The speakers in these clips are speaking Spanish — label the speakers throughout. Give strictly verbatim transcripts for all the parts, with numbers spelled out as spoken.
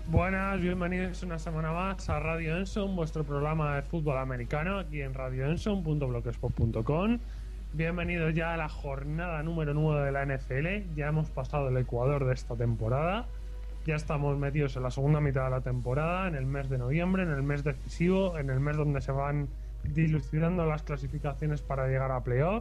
Speaker 1: Buenas, bienvenidos una semana más a Radio Enson, vuestro programa de fútbol americano aquí en radio enson punto blogspot punto com. Bienvenidos ya a la jornada número nueve de la N F L. Ya hemos pasado el Ecuador de esta temporada. Ya estamos metidos en la segunda mitad de la temporada, en el mes de noviembre, en el mes decisivo, en el mes donde se van dilucidando las clasificaciones para llegar a playoff.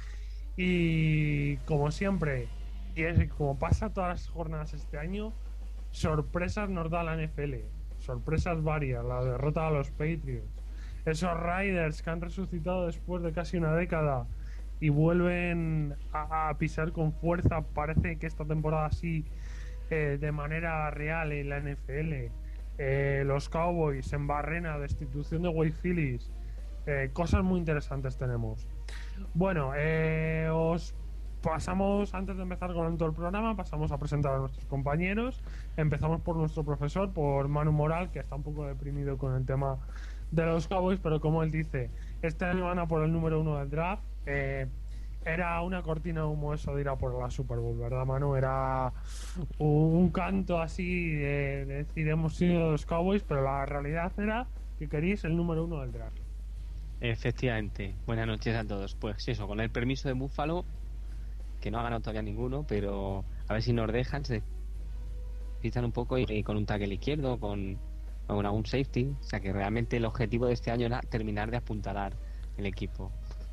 Speaker 1: Y como siempre, y es, como pasa todas las jornadas este año, sorpresas nos da la N F L. Sorpresas varias. La derrota a los Patriots. Esos Raiders que han resucitado después de casi una década y vuelven a, a pisar con fuerza. Parece que esta temporada sí, eh, de manera real en la N F L. Eh, los Cowboys en barrena, destitución de Wade Phillips. Eh, cosas muy interesantes tenemos. Bueno, eh, os pasamos, antes de empezar con todo el programa, pasamos a presentar a nuestros compañeros. Empezamos por nuestro profesor, por Manu Moral, que está un poco deprimido con el tema de los Cowboys, pero como él dice, este año van a por el número uno del draft. Eh, era una cortina de humo eso de ir a por la Super Bowl, ¿verdad, Manu? Era un canto así de, de decir hemos sido los Cowboys, pero la realidad era que queréis el número uno del draft.
Speaker 2: Efectivamente, buenas noches a todos. Pues eso, con el permiso de Buffalo, que no ha ganado todavía ninguno, pero a ver si nos dejan, se quitan un poco y, y con un tackle izquierdo, con, con algún safety. O sea que realmente el objetivo de este año era terminar de apuntalar el equipo.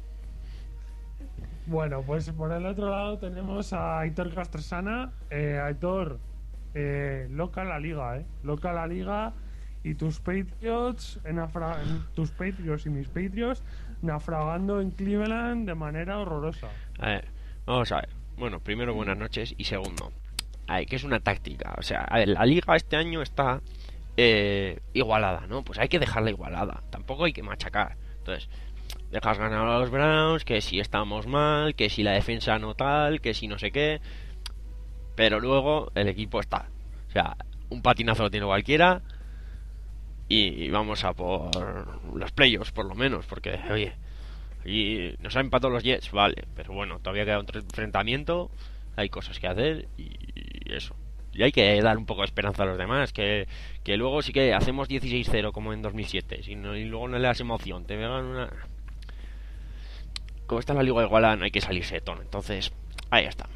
Speaker 1: Bueno, pues por el otro lado tenemos a Aitor Castresana. Eh, Aitor, eh, loca la liga, ¿eh? Loca la liga. Y tus Patriots, en afra- en tus Patriots y mis Patriots, naufragando en Cleveland de manera horrorosa.
Speaker 3: A ver, vamos a ver. Bueno, primero, buenas noches. Y segundo, a ver, que es una táctica. O sea, a ver, la liga este año está eh, igualada, ¿no? Pues hay que dejarla igualada. Tampoco hay que machacar. Entonces, dejas ganar a los Browns, que si estamos mal, que si la defensa no tal, que si no sé qué. Pero luego el equipo está. O sea, un patinazo lo tiene cualquiera. Y vamos a por los playoffs, por lo menos. Porque, oye, y nos han empatado los Jets, vale, pero bueno, todavía queda un enfrentamiento, hay cosas que hacer y, y eso. Y hay que dar un poco de esperanza a los demás, que, que luego sí que hacemos dieciséis cero como en dos mil siete, si no, y luego no le das emoción, te pegan una... Como está en la liga igualada, no hay que salirse de tono, entonces ahí estamos.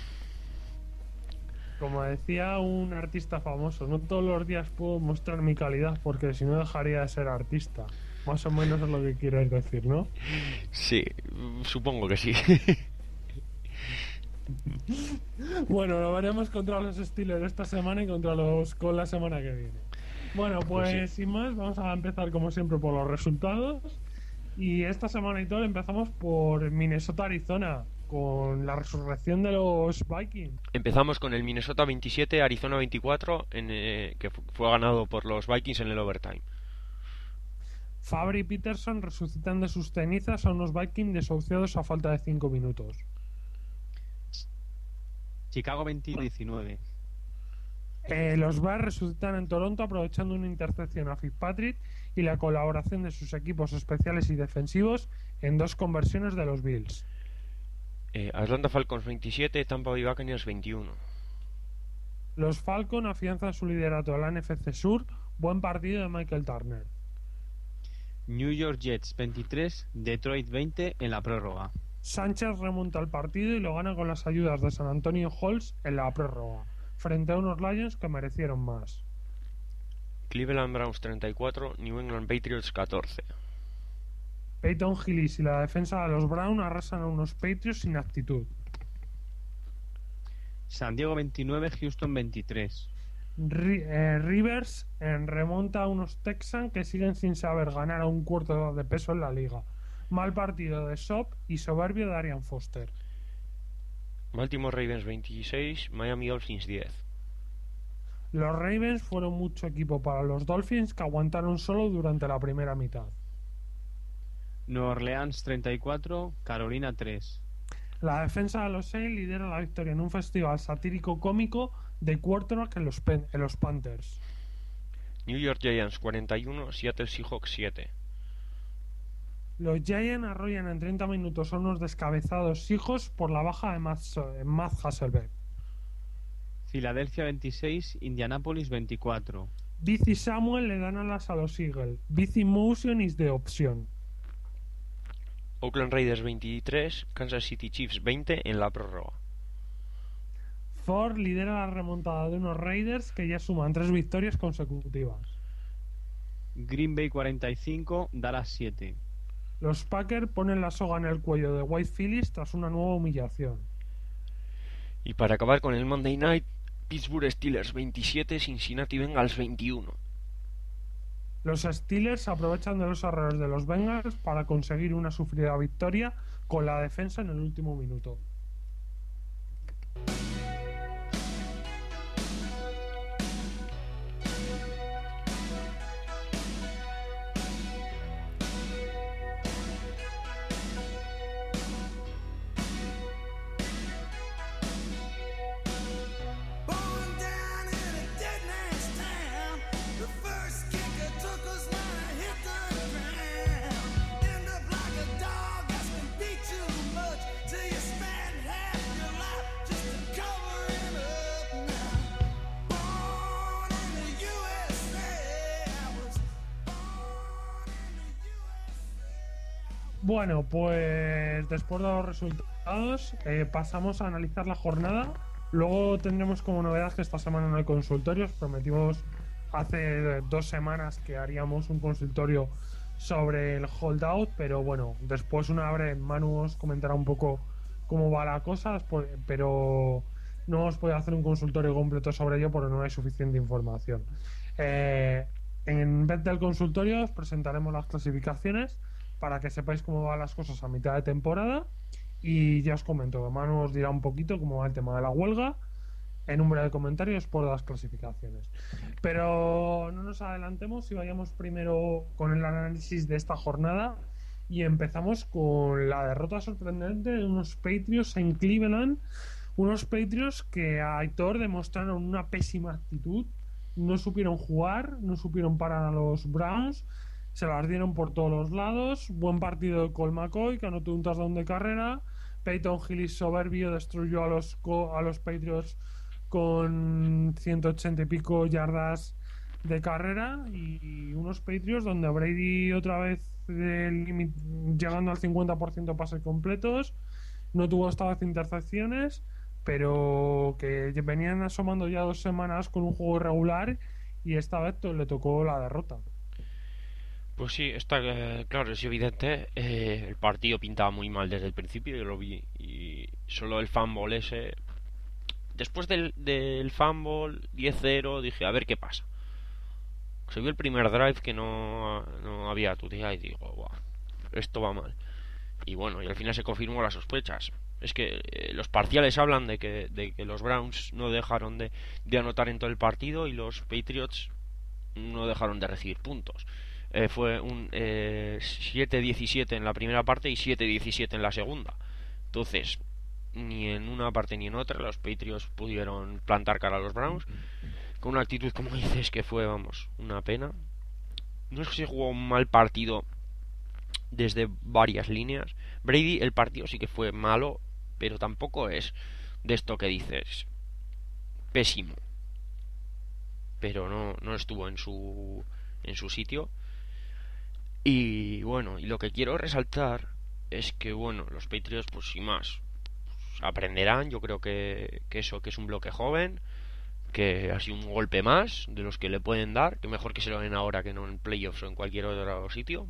Speaker 1: Como decía un artista famoso, no todos los días puedo mostrar mi calidad porque si no dejaría de ser artista. Más o menos es lo que quieres decir, ¿no?
Speaker 3: Sí, supongo que sí.
Speaker 1: Bueno, lo veremos contra los Steelers esta semana y contra los con la semana que viene. Bueno, pues, pues sí. Sin más, vamos a empezar como siempre por los resultados. Y esta semana y todo empezamos por Minnesota-Arizona, con la resurrección de los Vikings.
Speaker 3: Empezamos con el Minnesota veintisiete, Arizona veinticuatro, en, eh, que fue ganado por los Vikings en el overtime.
Speaker 1: Fabry y Peterson resucitan de sus cenizas a unos Vikings desahuciados a falta de cinco minutos.
Speaker 2: Chicago veinte diecinueve.
Speaker 1: Eh, los Bears resucitan en Toronto aprovechando una intercepción a Fitzpatrick y la colaboración de sus equipos especiales y defensivos en dos conversiones de los Bills.
Speaker 3: Eh, Atlanta Falcons veintisiete, Tampa Bay Buccaneers veintiuno.
Speaker 1: Los Falcons afianzan su liderato en la N F C Sur. Buen partido de Michael Turner.
Speaker 2: New York Jets veintitrés, Detroit veinte en la prórroga.
Speaker 1: Sánchez remonta el partido y lo gana con las ayudas de San Antonio Holmes en la prórroga, frente a unos Lions que merecieron más.
Speaker 3: Cleveland Browns treinta y cuatro, New England Patriots catorce.
Speaker 1: Peyton Hillis y la defensa de los Browns arrasan a unos Patriots sin actitud.
Speaker 2: San Diego veintinueve, Houston veintitrés.
Speaker 1: Ri- eh, Rivers en remonta a unos Texans que siguen sin saber ganar a un cuarto de peso en la liga. Mal partido de Sop y soberbio de Arian Foster.
Speaker 3: Baltimore Ravens veintiséis, Miami Dolphins diez.
Speaker 1: Los Ravens fueron mucho equipo para los Dolphins, que aguantaron solo durante la primera mitad.
Speaker 2: Nueva Orleans treinta y cuatro, Carolina tres.
Speaker 1: La defensa de los Saints lidera la victoria en un festival satírico cómico de quarterback en los, pen- en los Panthers.
Speaker 3: New York Giants cuarenta y uno, Seattle Seahawks siete.
Speaker 1: Los Giants arrollan en treinta minutos a unos descabezados hijos por la baja de Matt, So- Matt Hasselbeck.
Speaker 2: Filadelfia veintiséis, Indianapolis veinticuatro.
Speaker 1: Bici Samuel le dan alas a los Eagles. Bici Motion is de opción.
Speaker 3: Oakland Raiders veintitrés, Kansas City Chiefs veinte en la prórroga.
Speaker 1: Ford lidera la remontada de unos Raiders que ya suman tres victorias consecutivas.
Speaker 2: Green Bay cuarenta y cinco, Dallas siete.
Speaker 1: Los Packers ponen la soga en el cuello de White Phillies tras una nueva humillación.
Speaker 3: Y para acabar con el Monday Night, Pittsburgh Steelers veintisiete, Cincinnati Bengals veintiuno.
Speaker 1: Los Steelers aprovechan de los errores de los Bengals para conseguir una sufrida victoria con la defensa en el último minuto. Bueno, pues después de los resultados eh, pasamos a analizar la jornada. Luego tendremos como novedad que esta semana no hay consultorios. Prometimos hace dos semanas que haríamos un consultorio sobre el holdout, pero bueno, después una breve Manu os comentará un poco cómo va la cosa, pero no os puedo hacer un consultorio completo sobre ello porque no hay suficiente información. Eh, en vez del consultorio os presentaremos las clasificaciones para que sepáis cómo van las cosas a mitad de temporada, y ya os comento, Manu os dirá un poquito cómo va el tema de la huelga en un breve comentario por las clasificaciones. Pero no nos adelantemos y vayamos primero con el análisis de esta jornada, y empezamos con la derrota sorprendente de unos Patriots en Cleveland, unos Patriots que a Aitor demostraron una pésima actitud, no supieron jugar, no supieron parar a los Browns, se las dieron por todos los lados. Buen partido de Colt McCoy, que anotó un touchdown de carrera. Peyton Hillis soberbio destruyó a los, a los Patriots con ciento ochenta y pico yardas de carrera, y unos Patriots donde Brady otra vez eh, llegando al cincuenta por ciento pases completos, no tuvo esta vez intercepciones, pero que venían asomando ya dos semanas con un juego irregular, y esta vez le tocó la derrota.
Speaker 3: Pues sí, está eh, claro, es evidente. Eh, el partido pintaba muy mal desde el principio, yo lo vi, y solo el fumble ese. Después del, del fumble diez cero dije, a ver qué pasa. Se vio el primer drive que no, no había tutía y digo, wow, esto va mal. Y bueno, y al final se confirmó las sospechas. Es que eh, los parciales hablan de que, de que los Browns no dejaron de, de anotar en todo el partido y los Patriots no dejaron de recibir puntos. Eh, fue un eh, siete diecisiete en la primera parte y siete diecisiete en la segunda. Entonces, ni en una parte ni en otra los Patriots pudieron plantar cara a los Browns, con una actitud, como dices, que fue, vamos, una pena. No es que se jugó un mal partido desde varias líneas. Brady, el partido sí que fue malo, pero tampoco es de esto que dices pésimo, pero no, no estuvo en su en su sitio. Y bueno, y lo que quiero resaltar es que, bueno, los Patriots, pues sin más, pues, aprenderán. Yo creo que, que eso, que es un bloque joven, que ha sido un golpe más de los que le pueden dar, que mejor que se lo den ahora que no en playoffs o en cualquier otro sitio.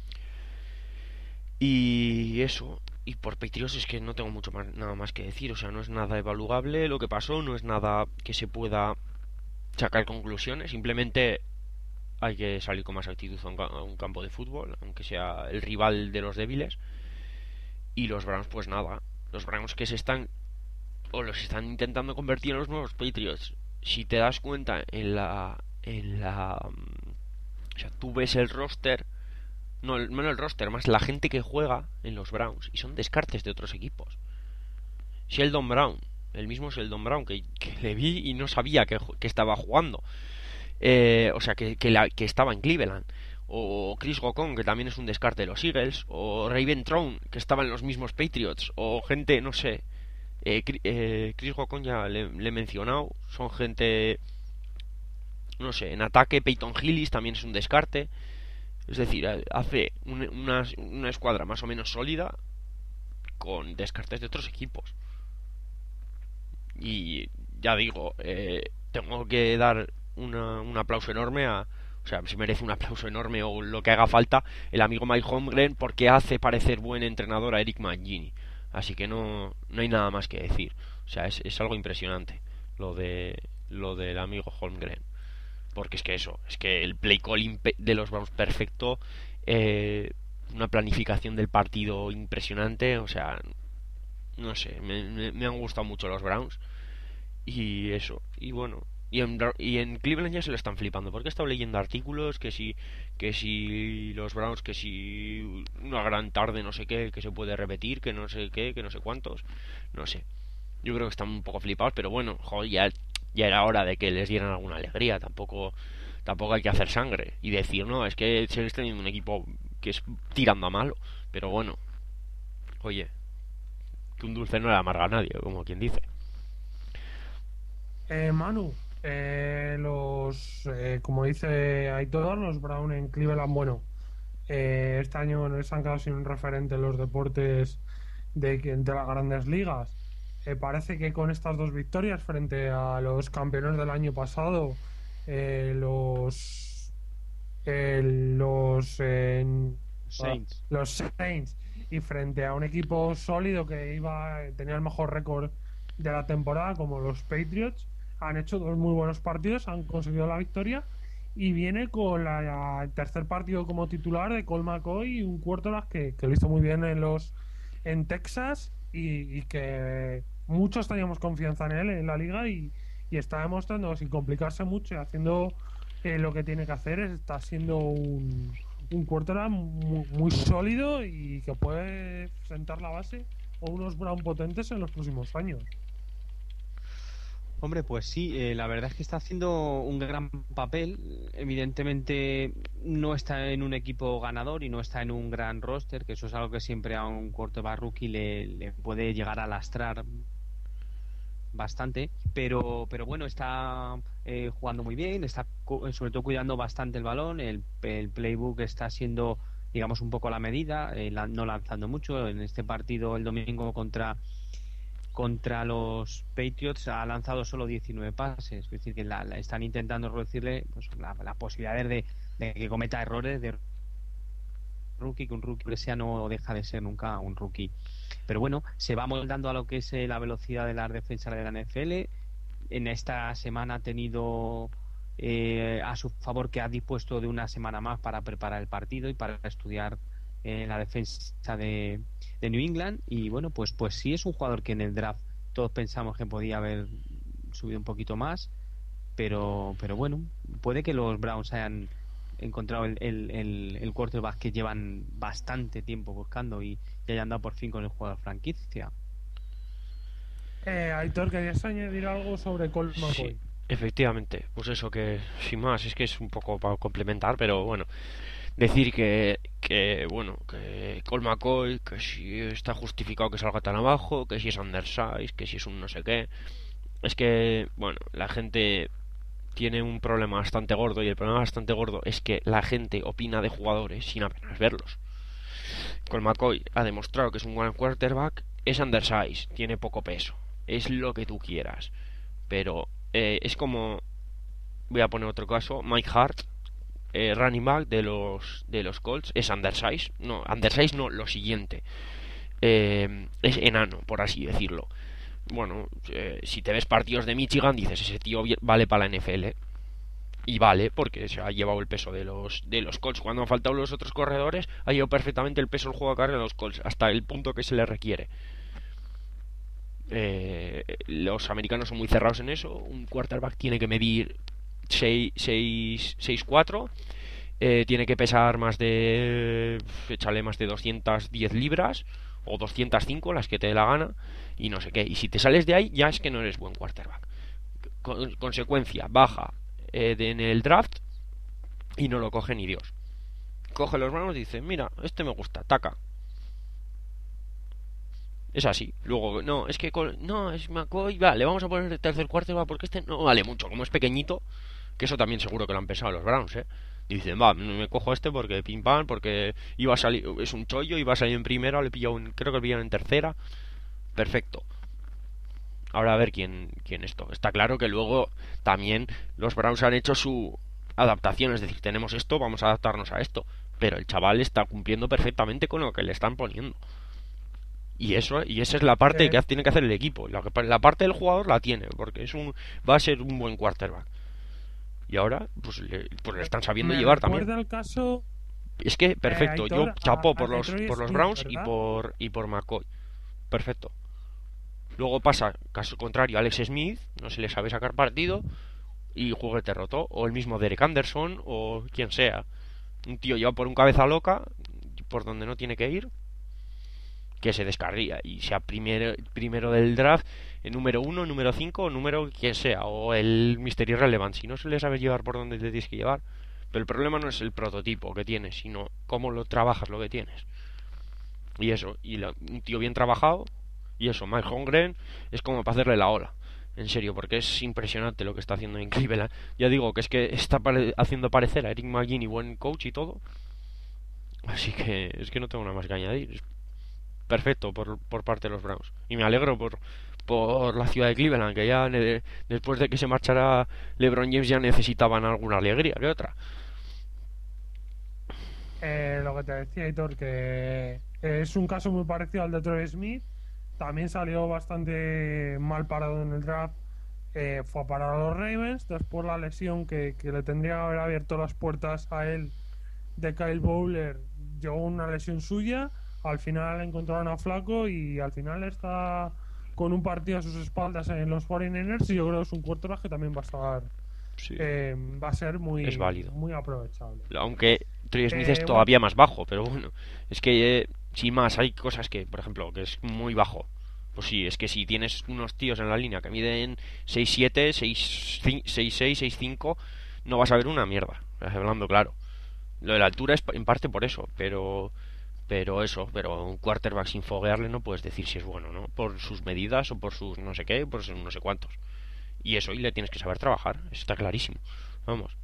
Speaker 3: Y eso, y por Patriots es que no tengo mucho más, nada más que decir. O sea, no es nada evaluable lo que pasó, no es nada que se pueda sacar conclusiones. Simplemente hay que salir con más actitud a un, a un campo de fútbol, aunque sea el rival de los débiles. Y los Browns, pues nada, los Browns que se están o los están intentando convertir en los nuevos Patriots. Si te das cuenta en la en la o sea, tú ves el roster, no, no el roster, más la gente que juega en los Browns, y son descartes de otros equipos. Sheldon Brown, el mismo Sheldon Brown que, que le vi y no sabía que, que estaba jugando. Eh, o sea, que, que, la, que estaba en Cleveland. O Chris Gocon, que también es un descarte de los Eagles. O Raven Throne, que estaba en los mismos Patriots. O gente, no sé, Eh, eh, Chris Gocon ya le, le he mencionado, son gente, no sé, en ataque Peyton Hillis también es un descarte, es decir, hace una, una, una escuadra más o menos sólida con descartes de otros equipos. Y ya digo, eh, tengo que dar una, un aplauso enorme a, o sea, se merece un aplauso enorme o lo que haga falta el amigo Mike Holmgren, porque hace parecer buen entrenador a Eric Mangini. Así que no, no hay nada más que decir. O sea, es, es algo impresionante lo de lo del amigo Holmgren. Porque es que eso, es que el play calling de los Browns perfecto, eh, una planificación del partido impresionante, o sea, no sé, me, me, me han gustado mucho los Browns. Y eso, y bueno, y en, y en Cleveland ya se lo están flipando, porque he estado leyendo artículos que si, que si los Browns, que si una gran tarde, no sé qué, que se puede repetir, que no sé qué, que no sé cuántos, no sé. Yo creo que están un poco flipados, pero bueno, joder, ya, ya era hora de que les dieran alguna alegría, tampoco tampoco hay que hacer sangre y decir, no, es que seguís teniendo un equipo que es tirando a malo, pero bueno, oye, que un dulce no le amarga a nadie, como quien dice.
Speaker 1: Eh, Manu, eh, los, eh, como dice Aitor, los Brown en Cleveland, bueno, eh, este año no les han quedado sin un referente en los deportes de, de las grandes ligas. Eh, parece que con estas dos victorias frente a los campeones del año pasado, eh, los eh, los eh,
Speaker 2: Saints.
Speaker 1: los Saints, y frente a un equipo sólido que iba tenía el mejor récord de la temporada, como los Patriots, han hecho dos muy buenos partidos, han conseguido la victoria, y viene con la, la- el tercer partido como titular de Colt McCoy, y un quarterback que, que lo hizo muy bien en los en Texas, y, y que muchos teníamos confianza en él en la liga, y, y está demostrando, sin complicarse mucho y haciendo eh, lo que tiene que hacer, está siendo un, un quarterback muy, muy sólido, y que puede sentar la base o unos Brown potentes en los próximos años.
Speaker 2: Hombre, pues sí, eh, la verdad es que está haciendo un gran papel. Evidentemente no está en un equipo ganador y no está en un gran roster, que eso es algo que siempre a un quarterback rookie le, le puede llegar a lastrar bastante, pero pero bueno, está eh, jugando muy bien, está cu- sobre todo cuidando bastante el balón, el, el playbook está siendo, digamos, un poco a la medida, eh, la- no lanzando mucho. En este partido el domingo contra contra los Patriots ha lanzado solo diecinueve pases, es decir, que la, la- están intentando reducirle pues, la, la posibilidad de, de que cometa errores de rookie, que un rookie sea no deja de ser nunca un rookie. Pero bueno, se va moldando a lo que es eh, la velocidad de las defensas de la N F L. En esta semana ha tenido eh, a su favor que ha dispuesto de una semana más para preparar el partido y para estudiar eh, la defensa de, de New England. Y bueno, pues, pues sí es un jugador que en el draft todos pensamos que podía haber subido un poquito más, pero, pero bueno, puede que los Browns hayan encontrado el, el, el, el quarterback que llevan bastante tiempo buscando y, y hayan dado por fin con el jugador franquicia.
Speaker 1: Eh, Aitor, ¿querías añadir algo sobre Colt
Speaker 3: Sí,
Speaker 1: McCoy?
Speaker 3: efectivamente, pues eso que sin más, es que es un poco para complementar, pero bueno, decir que, que bueno, que Colt McCoy, que si está justificado que salga tan abajo, que si es undersized, que si es un no sé qué, es que, bueno, la gente tiene un problema bastante gordo, y el problema bastante gordo es que la gente opina de jugadores sin apenas verlos. Colt McCoy ha demostrado que es un buen quarterback, es undersized, tiene poco peso, es lo que tú quieras, pero eh, es como, voy a poner otro caso, Mike Hart, eh, running back de los de los Colts, es undersized, no, undersized no, lo siguiente, eh, es enano, por así decirlo. Bueno, eh, si te ves partidos de Michigan, dices, ese tío vale para la N F L. Y vale, porque se ha llevado el peso de los de los Colts. Cuando han faltado los otros corredores, ha llevado perfectamente el peso del juego de carrera de los Colts, hasta el punto que se le requiere. Eh, los americanos son muy cerrados en eso. Un quarterback tiene que medir seis cuatro, eh, tiene que pesar más de, échale más de doscientas diez libras o doscientas cinco, las que te dé la gana, y no sé qué. Y si te sales de ahí, ya es que no eres buen quarterback. Con, consecuencia, baja eh, de, en el draft, y no lo coge ni Dios. Coge los manos y dice, mira, este me gusta, taca. Es así. Luego, no, es que con- no, es McCoy, va, le vamos a poner el tercer cuarto, va, porque este no vale mucho, como es pequeñito, que eso también seguro que lo han pensado los Browns, ¿eh? Y dicen, va, me cojo este porque pim pam, porque iba a salir, es un chollo, iba a salir en primera, le pilló un, creo que le pillaron en tercera, perfecto. Ahora a ver quién, quién esto. Está claro que luego también los Browns han hecho su adaptación, es decir, tenemos esto, vamos a adaptarnos a esto. Pero el chaval está cumpliendo perfectamente con lo que le están poniendo. Y eso, y esa es la parte
Speaker 1: Eh,
Speaker 3: que tiene que hacer el equipo. La, la parte del jugador la tiene, porque es un, va a ser un buen quarterback. Y ahora, pues le, pues le están sabiendo
Speaker 1: me
Speaker 3: llevar también.
Speaker 1: recuerda el caso
Speaker 3: Es que,
Speaker 1: eh,
Speaker 3: perfecto, yo
Speaker 1: Aitor, a,
Speaker 3: chapó
Speaker 1: a
Speaker 3: por los,
Speaker 1: Detroit
Speaker 3: por los
Speaker 1: Smith,
Speaker 3: Browns y
Speaker 1: ¿verdad?
Speaker 3: por, y por McCoy. Perfecto. Luego pasa, caso contrario, Alex Smith, no se le sabe sacar partido y juguete roto. O el mismo Derek Anderson, o quien sea. Un tío lleva por un cabeza loca, por donde no tiene que ir, que se descarría y sea primero, primero del draft, el número uno, número cinco, o número quien sea, o el Mister Irrelevant. Si no se le sabe llevar por donde te tienes que llevar. Pero el problema no es el prototipo que tienes, sino cómo lo trabajas lo que tienes. Y eso, y la, un tío bien trabajado, y eso, Mike Holmgren es como para hacerle la ola. En serio, porque es impresionante lo que está haciendo en Cleveland. Ya digo que es que está pare haciendo parecer a Eric McGinn y buen coach y todo. Así que es que no tengo nada más que añadir. Es perfecto por, por parte de los Browns. Y me alegro por, por la ciudad de Cleveland, que ya ne después de que se marchara LeBron James ya necesitaban alguna alegría que otra.
Speaker 1: Eh, lo que te decía, Hitor, que es un caso muy parecido al de Troy Smith. También salió bastante mal parado en el draft. Eh, fue a parar a los Ravens. Después la lesión que, que le tendría que haber abierto las puertas a él de Kyle Bowler, llegó una lesión suya. Al final encontraron a Flaco y al final está con un partido a sus espaldas en los cuarenta y nueve ers, y yo creo que es un quarterback que también va a estar
Speaker 3: Sí,
Speaker 1: eh, va a ser
Speaker 3: es
Speaker 1: muy
Speaker 3: válido.
Speaker 1: muy aprovechable.
Speaker 3: Aunque Troy Smith es
Speaker 1: Eh, bueno,
Speaker 3: todavía más bajo, pero bueno, es que eh, sin más hay cosas que, por ejemplo, que es muy bajo. Pues sí, es que si tienes unos tíos en la línea que miden seis siete, seis seis, seis cinco, no vas a ver una mierda, hablando claro. Lo de la altura es en parte por eso, pero pero eso, pero un quarterback sin foguearle no puedes decir si es bueno, ¿no? Por sus medidas o por sus no sé qué, por sus no sé cuántos. Y eso, y le tienes que saber trabajar, eso está clarísimo. Vamos.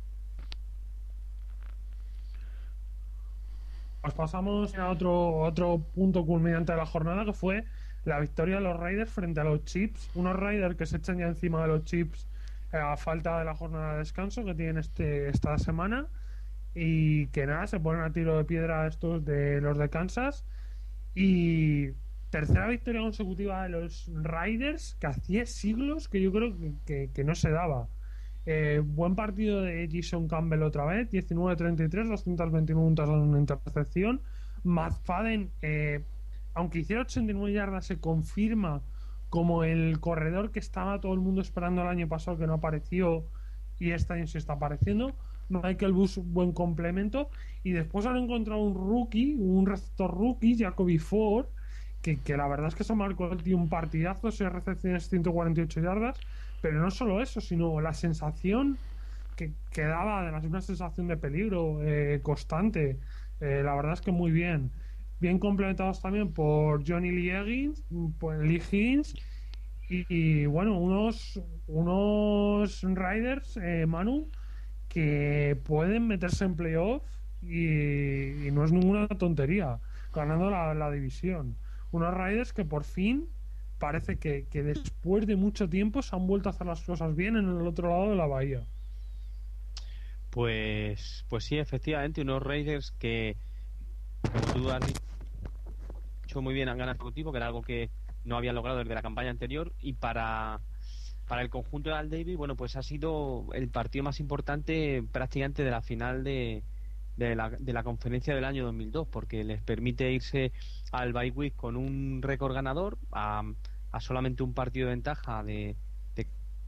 Speaker 1: pues pasamos a otro, otro punto culminante de la jornada, que fue la victoria de los Raiders frente a los Chiefs. Unos Raiders que se echan ya encima de los Chiefs eh, a falta de la jornada de descanso que tienen este, esta semana, y que nada, se ponen a tiro de piedra estos de los de Kansas. Y tercera victoria consecutiva de los Raiders, que hacía siglos que yo creo que, que, que no se daba. Eh, buen partido de Jason Campbell otra vez, diecinueve treinta y tres, doscientos veintinueve puntos, una intercepción. McFadden, eh, aunque hiciera ochenta y nueve yardas, se confirma como el corredor que estaba todo el mundo esperando el año pasado, que no apareció, y este año se está apareciendo. Michael Bush, buen complemento. Y después han encontrado un rookie, un receptor rookie, Jacoby Ford, que, que la verdad es que se marcó el tío un partidazo, seis recepciones, ciento cuarenta y ocho yardas. Pero no solo eso, sino la sensación que, que daba, además una sensación de peligro eh, constante. Eh, la verdad es que muy bien. Bien complementados también por Johnny Lee Higgins, por Lee Higgins y, y, bueno, unos, unos Riders, eh, Manu, que pueden meterse en playoff, y, y no es ninguna tontería, ganando la, la división. Unos Riders que por fin parece que, que después de mucho tiempo se han vuelto a hacer las cosas bien en el otro lado de la bahía.
Speaker 2: Pues, pues sí, efectivamente, unos Raiders que, como tú has dicho muy bien, han ganado consecutivo, que era algo que no habían logrado desde la campaña anterior. Y para, para el conjunto de Al Davis, bueno, pues ha sido el partido más importante prácticamente de la final de, de, la, de la conferencia del año dos mil dos, porque les permite irse al bye week con un récord ganador, a, a solamente un partido de ventaja de, de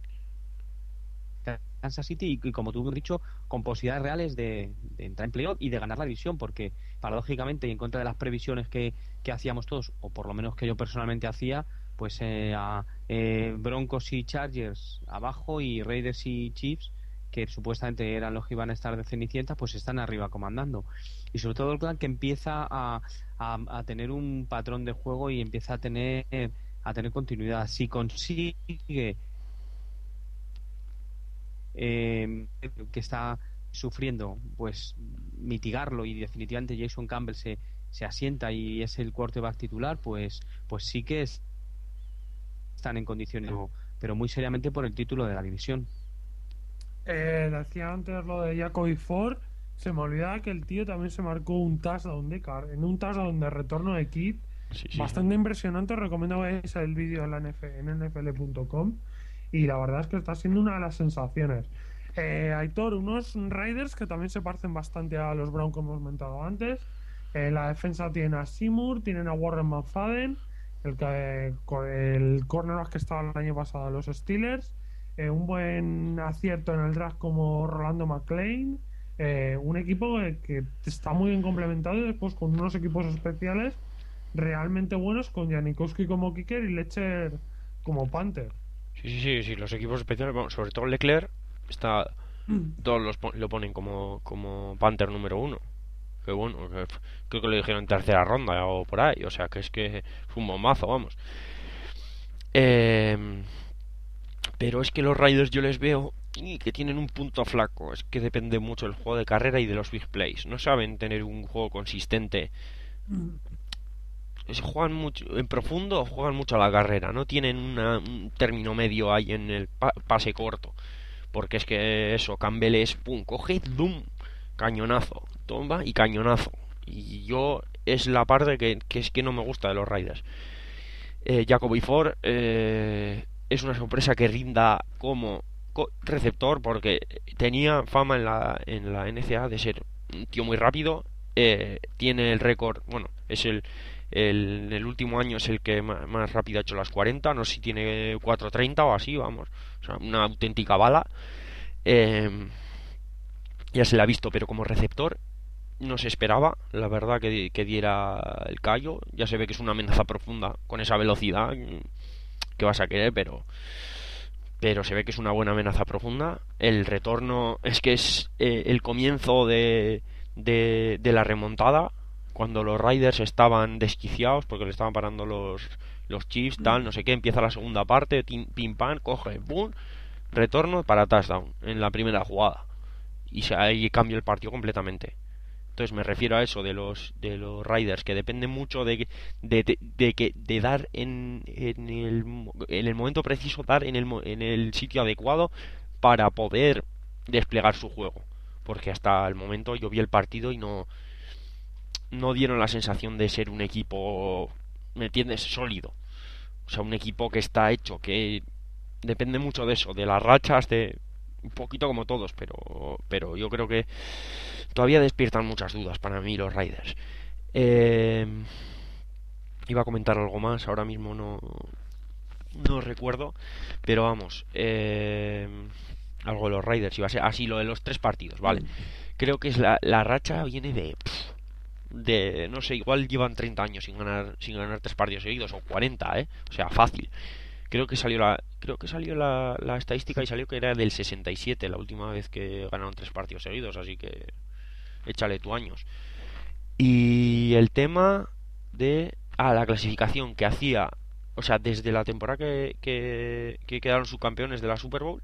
Speaker 2: Kansas City, y, y como tú has dicho, con posibilidades reales de, de entrar en playoff y de ganar la división, porque paradójicamente, y en contra de las previsiones que, que hacíamos todos, o por lo menos que yo personalmente hacía, pues eh, a, eh, Broncos y Chargers abajo y Raiders y Chiefs que supuestamente eran los que iban a estar de Cenicienta, pues están arriba comandando. Y sobre todo el clan que empieza a, a, a tener un patrón de juego y empieza a tener a tener continuidad. Si consigue eh, que está sufriendo, pues mitigarlo, y definitivamente Jason Campbell se, se asienta y es el quarterback titular, pues pues sí que es, están en condiciones, pero muy seriamente por el título de la división.
Speaker 1: Eh, decía antes lo de Jacoby Ford, se me olvidaba que el tío también se marcó un touchdown de car en un touchdown de retorno de kit,
Speaker 3: Sí, sí.
Speaker 1: bastante impresionante. Os recomiendo que veáis el vídeo en la N F, en N F L punto com, y la verdad es que está siendo una de las sensaciones. Eh, Aitor, unos Raiders que también se parecen bastante a los Browns que hemos comentado antes. En la defensa tienen a Seymour, tienen a Warren McFadden, el, que, el cornerback que estaba el año pasado en los Steelers. Eh, un buen acierto en el draft como Rolando McClain. Eh, un equipo que, que está muy bien complementado, y después con unos equipos especiales realmente buenos, con Janikowski como kicker y Lecher como punter.
Speaker 3: Sí, sí, sí, sí, los equipos especiales, bueno, sobre todo Leclerc, está, todos los pon- lo ponen como, como Panther número uno. Que bueno, que f- creo que lo dijeron en tercera ronda o por ahí, o sea que es que fue un bombazo, vamos. Eh, pero es que los Raiders yo les veo y que tienen un punto flaco, es que depende mucho del juego de carrera y de los big plays. No saben tener un juego consistente. Se juegan mucho en profundo, o juegan mucho a la carrera, no tienen una- un término medio ahí en el pa- pase corto, porque es que eso, Campbell es pum, coge, zoom, cañonazo, toma y cañonazo, y yo es la parte que, que es que no me gusta de los Raiders. eh, Jacoby Ford eh, es una sorpresa que rinda como co- receptor, porque tenía fama en la, en la N C A A de ser un tío muy rápido. eh, tiene el récord, bueno, es el, el, en el último año es el que ma- más rápido ha hecho las cuarenta, no sé si tiene cuatro treinta o así, vamos, o sea, una auténtica bala. Eh, ya se la ha visto, pero como receptor no se esperaba, la verdad, que, que diera el callo. Ya se ve que es una amenaza profunda con esa velocidad que vas a querer, pero pero se ve que es una buena amenaza profunda. El retorno es que es eh, el comienzo de, de, de la remontada, cuando los Raiders estaban desquiciados porque le estaban parando los, los Chiefs, tal, no sé qué. Empieza la segunda parte, tim- pim pam, coge, boom, retorno para touchdown en la primera jugada, y se, ahí cambia el partido completamente. Entonces me refiero a eso de los de los Riders, que depende mucho de, de, de, de que de dar en, en, el, en el momento preciso, dar en el, en el sitio adecuado para poder desplegar su juego. Porque hasta el momento yo vi el partido y no, no dieron la sensación de ser un equipo, ¿me entiendes?, sólido. O sea, un equipo que está hecho, que depende mucho de eso, de las rachas, de un poquito como todos, pero pero yo creo que todavía despiertan muchas dudas para mí los Raiders. Eh, iba a comentar algo más, ahora mismo no no recuerdo, pero vamos, eh, algo de los Raiders iba a ser así, lo de los tres partidos, vale. Creo que es la, la racha viene de pff, de no sé, igual llevan treinta años sin ganar sin ganar tres partidos seguidos, o cuarenta, eh, o sea, fácil. Creo que salió la creo que salió la, la estadística, y salió que era del sesenta y siete la última vez que ganaron tres partidos seguidos, así que échale tu años. Y el tema de ah, la clasificación que hacía, o sea, desde la temporada que, que, que quedaron subcampeones de la Super Bowl,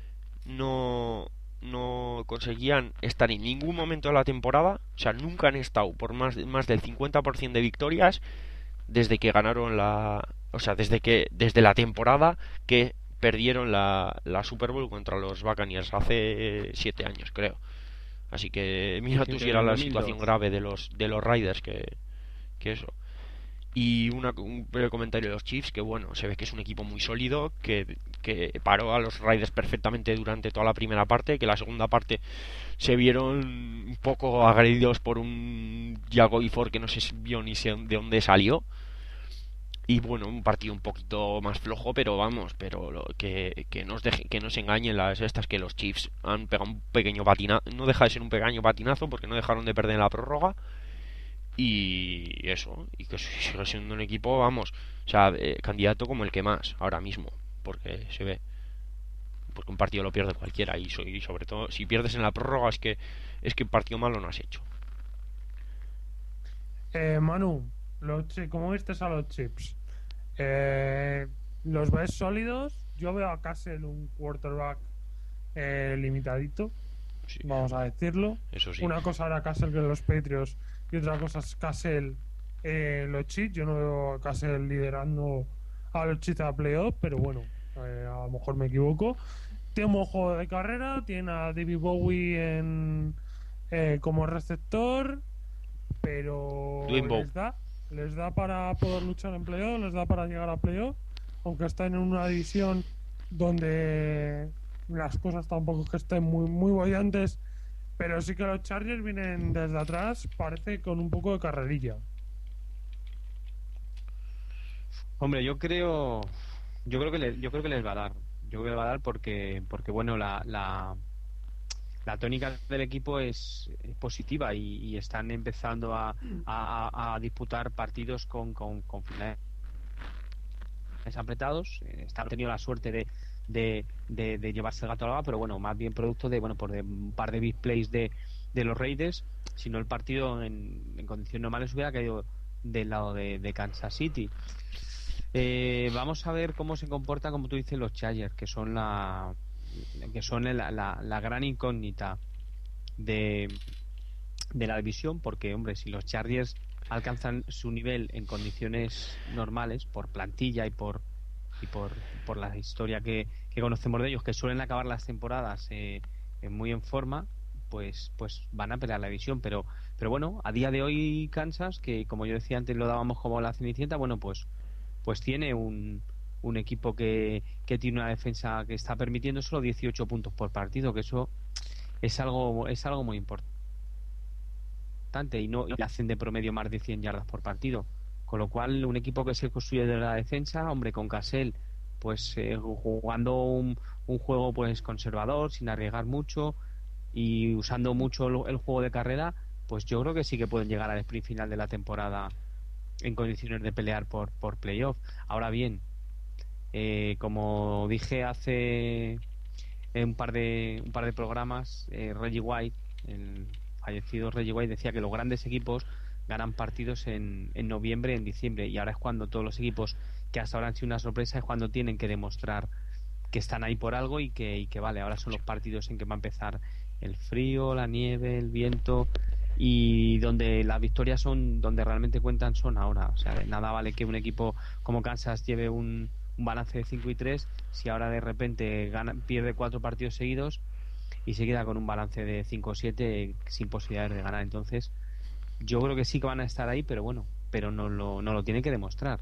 Speaker 3: no no conseguían estar en ningún momento de la temporada, o sea, nunca han estado por más, de- más del cincuenta por ciento de victorias desde que ganaron la, o sea, desde que desde la temporada que perdieron la, la Super Bowl contra los Buccaneers hace siete años, creo. Así que mira tú si era la situación grave de los de los Raiders que, que eso. Y una, un breve comentario de los Chiefs, que bueno, se ve que es un equipo muy sólido, que, que paró a los Raiders perfectamente durante toda la primera parte, que la segunda parte se vieron un poco agredidos por un Jacoby Ford que no se vio ni sé de dónde salió. Y bueno, un partido un poquito más flojo, pero vamos, pero lo, que, que nos deje, que nos engañen las estas, que los Chiefs han pegado un pequeño patinazo, no deja de ser un pequeño patinazo, porque no dejaron de perder en la prórroga. Y eso, y que sigue siendo un equipo, vamos, o sea, eh, candidato como el que más ahora mismo, porque se ve. porque un partido lo pierde cualquiera y, so, y sobre todo si pierdes en la prórroga es que es que un partido malo no has hecho.
Speaker 1: Eh, Manu, los chi- ¿cómo viste a los Chips? Eh, ¿Los ves sólidos? Yo veo a Castle un quarterback eh, limitadito,
Speaker 3: Sí,
Speaker 1: vamos a decirlo.
Speaker 3: eso sí.
Speaker 1: Una cosa era Castle que los Patriots y otra cosa es Castle eh, los Chiefs. Yo no veo a Castle liderando a los Chiefs a playoff, pero bueno, eh, a lo mejor me equivoco. Tiene un buen juego de carrera, tiene a David Bowie en, eh, como receptor, pero
Speaker 3: Dwayne Bowe.
Speaker 1: les da, les da para poder luchar en playoff, les da para llegar a playoff, aunque están en una división donde las cosas tampoco es que estén muy, muy bollantes, pero sí que los Chargers vienen desde atrás, parece con un poco de carrerilla.
Speaker 2: Hombre, yo creo, yo creo que le- yo creo que les va a dar. Yo creo que les va a dar porque, porque bueno, la, la, la tónica del equipo es, es positiva y, y están empezando a, a, a disputar partidos con, con, con finales apretados. Eh, Están tenido la suerte de, de, de, de llevarse el gato al agua, pero bueno, más bien producto de bueno por de un par de big plays de, de los Raiders. Si no, el partido en, en condiciones normales hubiera caído del lado de, de Kansas City. Eh, vamos a ver cómo se comporta, como tú dices, los Chargers, que son la que son la, la, la gran incógnita de, de la división, porque hombre, si los Chargers alcanzan su nivel en condiciones normales por plantilla y por y por, por la historia que, que conocemos de ellos, que suelen acabar las temporadas eh, eh, muy en forma, pues pues van a pelear la división. Pero pero bueno, a día de hoy Kansas, que como yo decía antes lo dábamos como la cenicienta, bueno, pues pues tiene un, un equipo que, que tiene una defensa que está permitiendo solo dieciocho puntos por partido, que eso es algo es algo muy importante y no y hacen de promedio más de cien yardas por partido, con lo cual un equipo que se construye de la defensa, hombre, con Cassell pues eh, jugando un, un juego pues conservador, sin arriesgar mucho y usando mucho el, el juego de carrera, pues yo creo que sí que pueden llegar al sprint final de la temporada en condiciones de pelear por, por playoff. Ahora bien, eh, como dije hace un par de un par de programas, eh, Reggie White, el fallecido Reggie White, decía que los grandes equipos ganan partidos en, en noviembre, en diciembre, y ahora es cuando todos los equipos que hasta ahora han sido una sorpresa es cuando tienen que demostrar que están ahí por algo y que, y que vale, ahora son los partidos en que va a empezar el frío, la nieve, el viento, y donde las victorias son donde realmente cuentan son ahora. O sea, de nada vale que un equipo como Kansas lleve un, un balance de cinco y tres si ahora de repente gana, pierde cuatro partidos seguidos y se queda con un balance de cinco o siete sin posibilidades de ganar. Entonces yo creo que sí que van a estar ahí, pero bueno, pero no lo, no lo tienen que demostrar.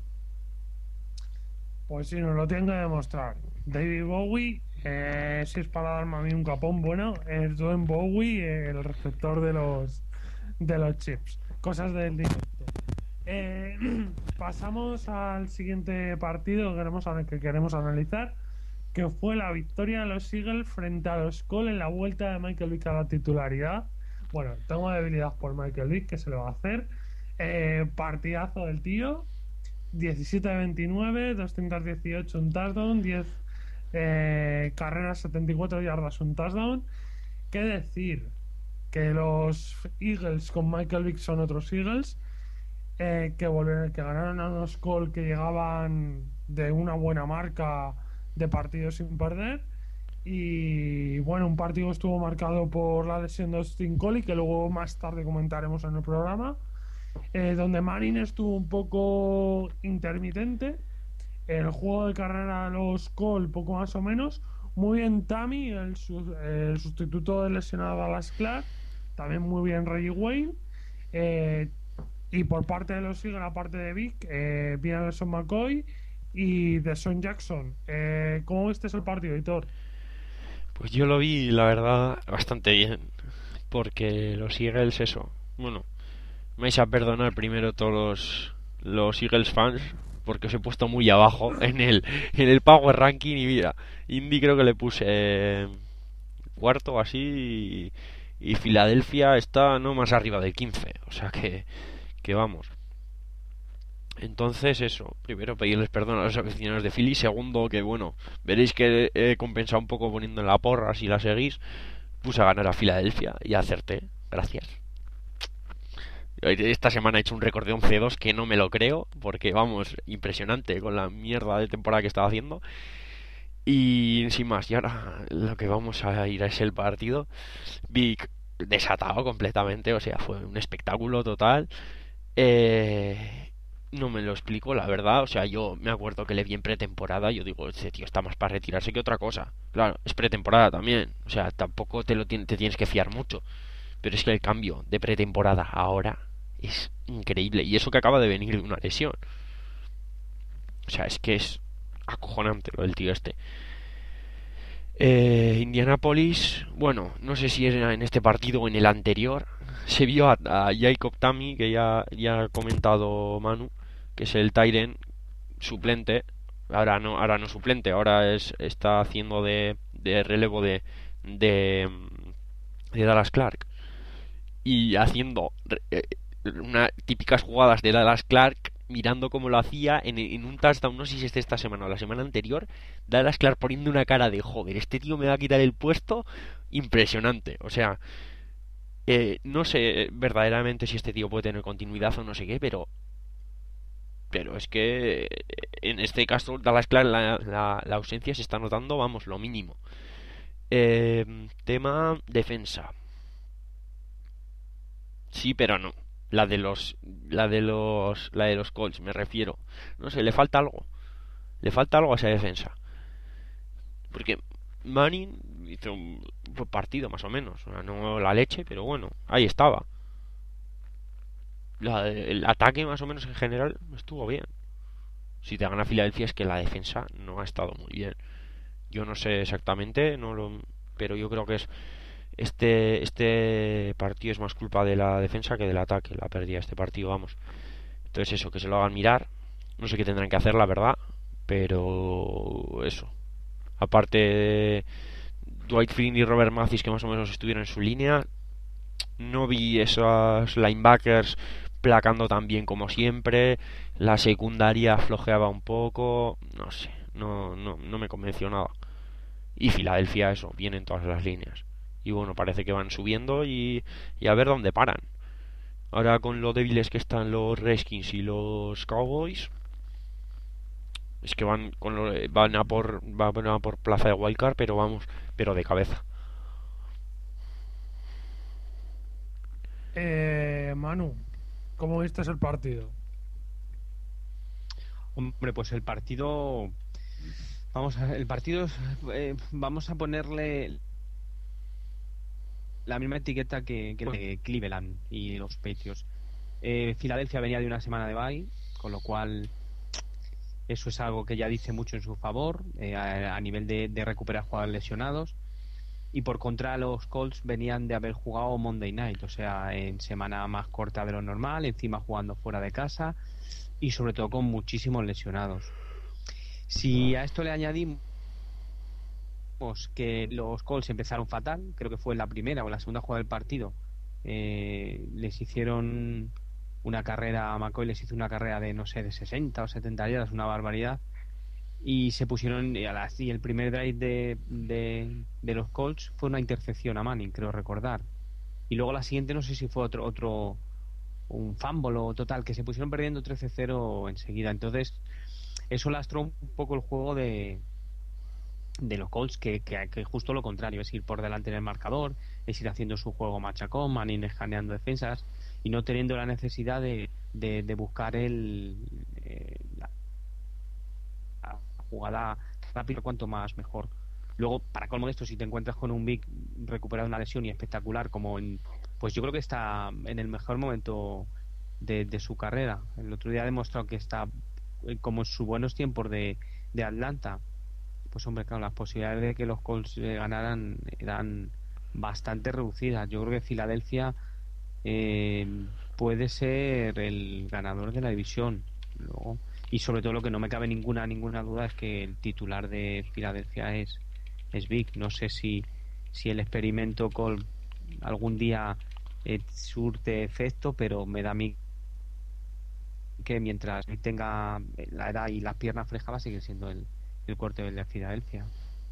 Speaker 1: Pues sí, nos lo tienen que demostrar. David Bowie, eh, si es para darme a mí un capón, bueno, es Dwayne Bowie, el receptor de los de los Chips. Cosas del directo. Eh, pasamos al siguiente partido que queremos, que queremos analizar, que fue la victoria de los Eagles frente a los Colts en la vuelta de Michael Vick a la titularidad. Bueno, tengo debilidad por Michael Vick, que se lo va a hacer. Eh, partidazo del tío. diecisiete de veintinueve, doscientos dieciocho, un touchdown, diez eh, carreras, setenta y cuatro yardas, un touchdown. ¿Qué decir? Que los Eagles con Michael Vick son otros Eagles, eh, que, volvieron, que ganaron a unos Colts que llegaban de una buena marca de partidos sin perder. Y bueno, un partido estuvo marcado por la lesión de Austin Collie, que luego más tarde comentaremos en el programa. Eh, donde Marin estuvo un poco intermitente. El juego de carrera de los Colts, poco más o menos. Muy bien Tammy, el, el sustituto del lesionado Dallas Clark. También muy bien Reggie Wayne. Eh, y por parte de los Eagles, la parte de Vic, eh, bien Nelson McCoy y Deshaun Jackson. Eh, ¿Cómo viste el partido, Hitor?
Speaker 3: Pues yo lo vi, la verdad, bastante bien. Porque los Eagles, eso. Bueno, me vais a perdonar primero todos los, los Eagles fans, porque os he puesto muy abajo en el en el Power Ranking. Y mira, Indy creo que le puse eh, cuarto o así, y, y Filadelfia está no más arriba del quince. O sea que, que vamos. Entonces eso, primero pedirles perdón a los aficionados de Philly, segundo que bueno, veréis que he compensado un poco poniendo en la porra si la seguís, puse a ganar a Filadelfia y acerté, gracias. Esta semana he hecho un récord de once dos que no me lo creo, porque vamos, impresionante con la mierda de temporada que estaba haciendo. Y sin más, y ahora lo que vamos a ir es el partido. Vic desatado completamente, o sea, fue un espectáculo total. Eh, no me lo explico, la verdad. O sea, yo me acuerdo que le vi en pretemporada. Yo digo, ese tío está más para retirarse que otra cosa. Claro, es pretemporada también. O sea, tampoco te lo te tienes que fiar mucho. Pero es que el cambio de pretemporada a ahora es increíble. Y eso que acaba de venir de una lesión. O sea, es que es acojonante lo del tío este. Eh, Indianapolis, bueno, no sé si era en este partido o en el anterior, se vio a, a Jacob Tammy, que ya, ya ha comentado Manu, que es el tight end suplente. Ahora no, ahora no suplente, ahora es está haciendo de, de relevo de, de, de Dallas Clark. Y haciendo eh, unas típicas jugadas de Dallas Clark, mirando cómo lo hacía en, en un touchdown, no sé si es esta semana o la semana anterior, Dallas Clark poniendo una cara de joder, este tío me va a quitar el puesto, impresionante. O sea, eh, no sé verdaderamente si este tío puede tener continuidad o no sé qué, pero pero es que en este caso Dallas Clark la, la, la ausencia se está notando, vamos, lo mínimo. Eh, tema defensa. Sí, pero no. La de los la de los la de los Colts, me refiero. No sé, le falta algo. Le falta algo a esa defensa. Porque Manning hizo un buen partido más o menos, o sea, no la leche, pero bueno, ahí estaba. La, el ataque más o menos en general estuvo bien. Si te gana Filadelfia es que la defensa no ha estado muy bien. Yo no sé exactamente, no lo, pero yo creo que es este este partido es más culpa de la defensa que del ataque, la pérdida de este partido, vamos. Entonces eso, que se lo hagan mirar. No sé qué tendrán que hacer, la verdad, pero eso. Aparte de Dwight Freeney y Robert Mathis, que más o menos estuvieron en su línea, no vi esos linebackers placando tan bien como siempre. La secundaria flojeaba un poco, no sé, no, no, no me convenció nada. Y Filadelfia, eso, viene en todas las líneas. Y bueno, parece que van subiendo y, y a ver dónde paran. Ahora con lo débiles que están los Redskins y los Cowboys, es que van con lo, van a por van a por plaza de wildcard, pero vamos, pero de cabeza.
Speaker 1: Eh, Manu, ¿cómo viste el partido?
Speaker 2: Hombre, pues el partido, vamos a, el partido, eh, vamos a ponerle la misma etiqueta que, que de Cleveland y los Patriots. Eh, Filadelfia venía de una semana de bye, con lo cual eso es algo que ya dice mucho en su favor, eh, a, a nivel de, de recuperar jugadores lesionados. Y por contra, los Colts venían de haber jugado Monday Night, o sea, en semana más corta de lo normal, encima jugando fuera de casa y sobre todo con muchísimos lesionados. Si a esto le añadimos que los Colts empezaron fatal, creo que fue en la primera o en la segunda jugada del partido, eh, les hicieron una carrera, McCoy les hizo una carrera de no sé, de sesenta o setenta yardas, una barbaridad, y se pusieron y el primer drive de, de, de los Colts fue una intercepción a Manning, creo recordar, y luego la siguiente no sé si fue otro otro un fumble o total, que se pusieron perdiendo trece cero enseguida. Entonces eso lastró un poco el juego de de los Colts, que, que, que justo lo contrario, es ir por delante en el marcador, es ir haciendo su juego machacón, Manning escaneando defensas y no teniendo la necesidad de, de, de buscar el eh, la, jugada rápida, cuanto más mejor. Luego, para colmo de esto, si te encuentras con un Vic recuperado una lesión y espectacular, como en, pues yo creo que está en el mejor momento de, de su carrera. El otro día ha demostrado que está como en sus buenos tiempos de, de Atlanta. Pues hombre, claro, las posibilidades de que los Colts eh, ganaran eran bastante reducidas. Yo creo que Filadelfia eh, puede ser el ganador de la división. Luego, y sobre todo lo que no me cabe ninguna ninguna duda es que el titular de Filadelfia es es Vic. No sé si si el experimento Colt algún día eh, surte efecto, pero me da a mí que mientras Vic tenga la edad y las piernas frescas va a seguir siendo el, el quarterback de Filadelfia.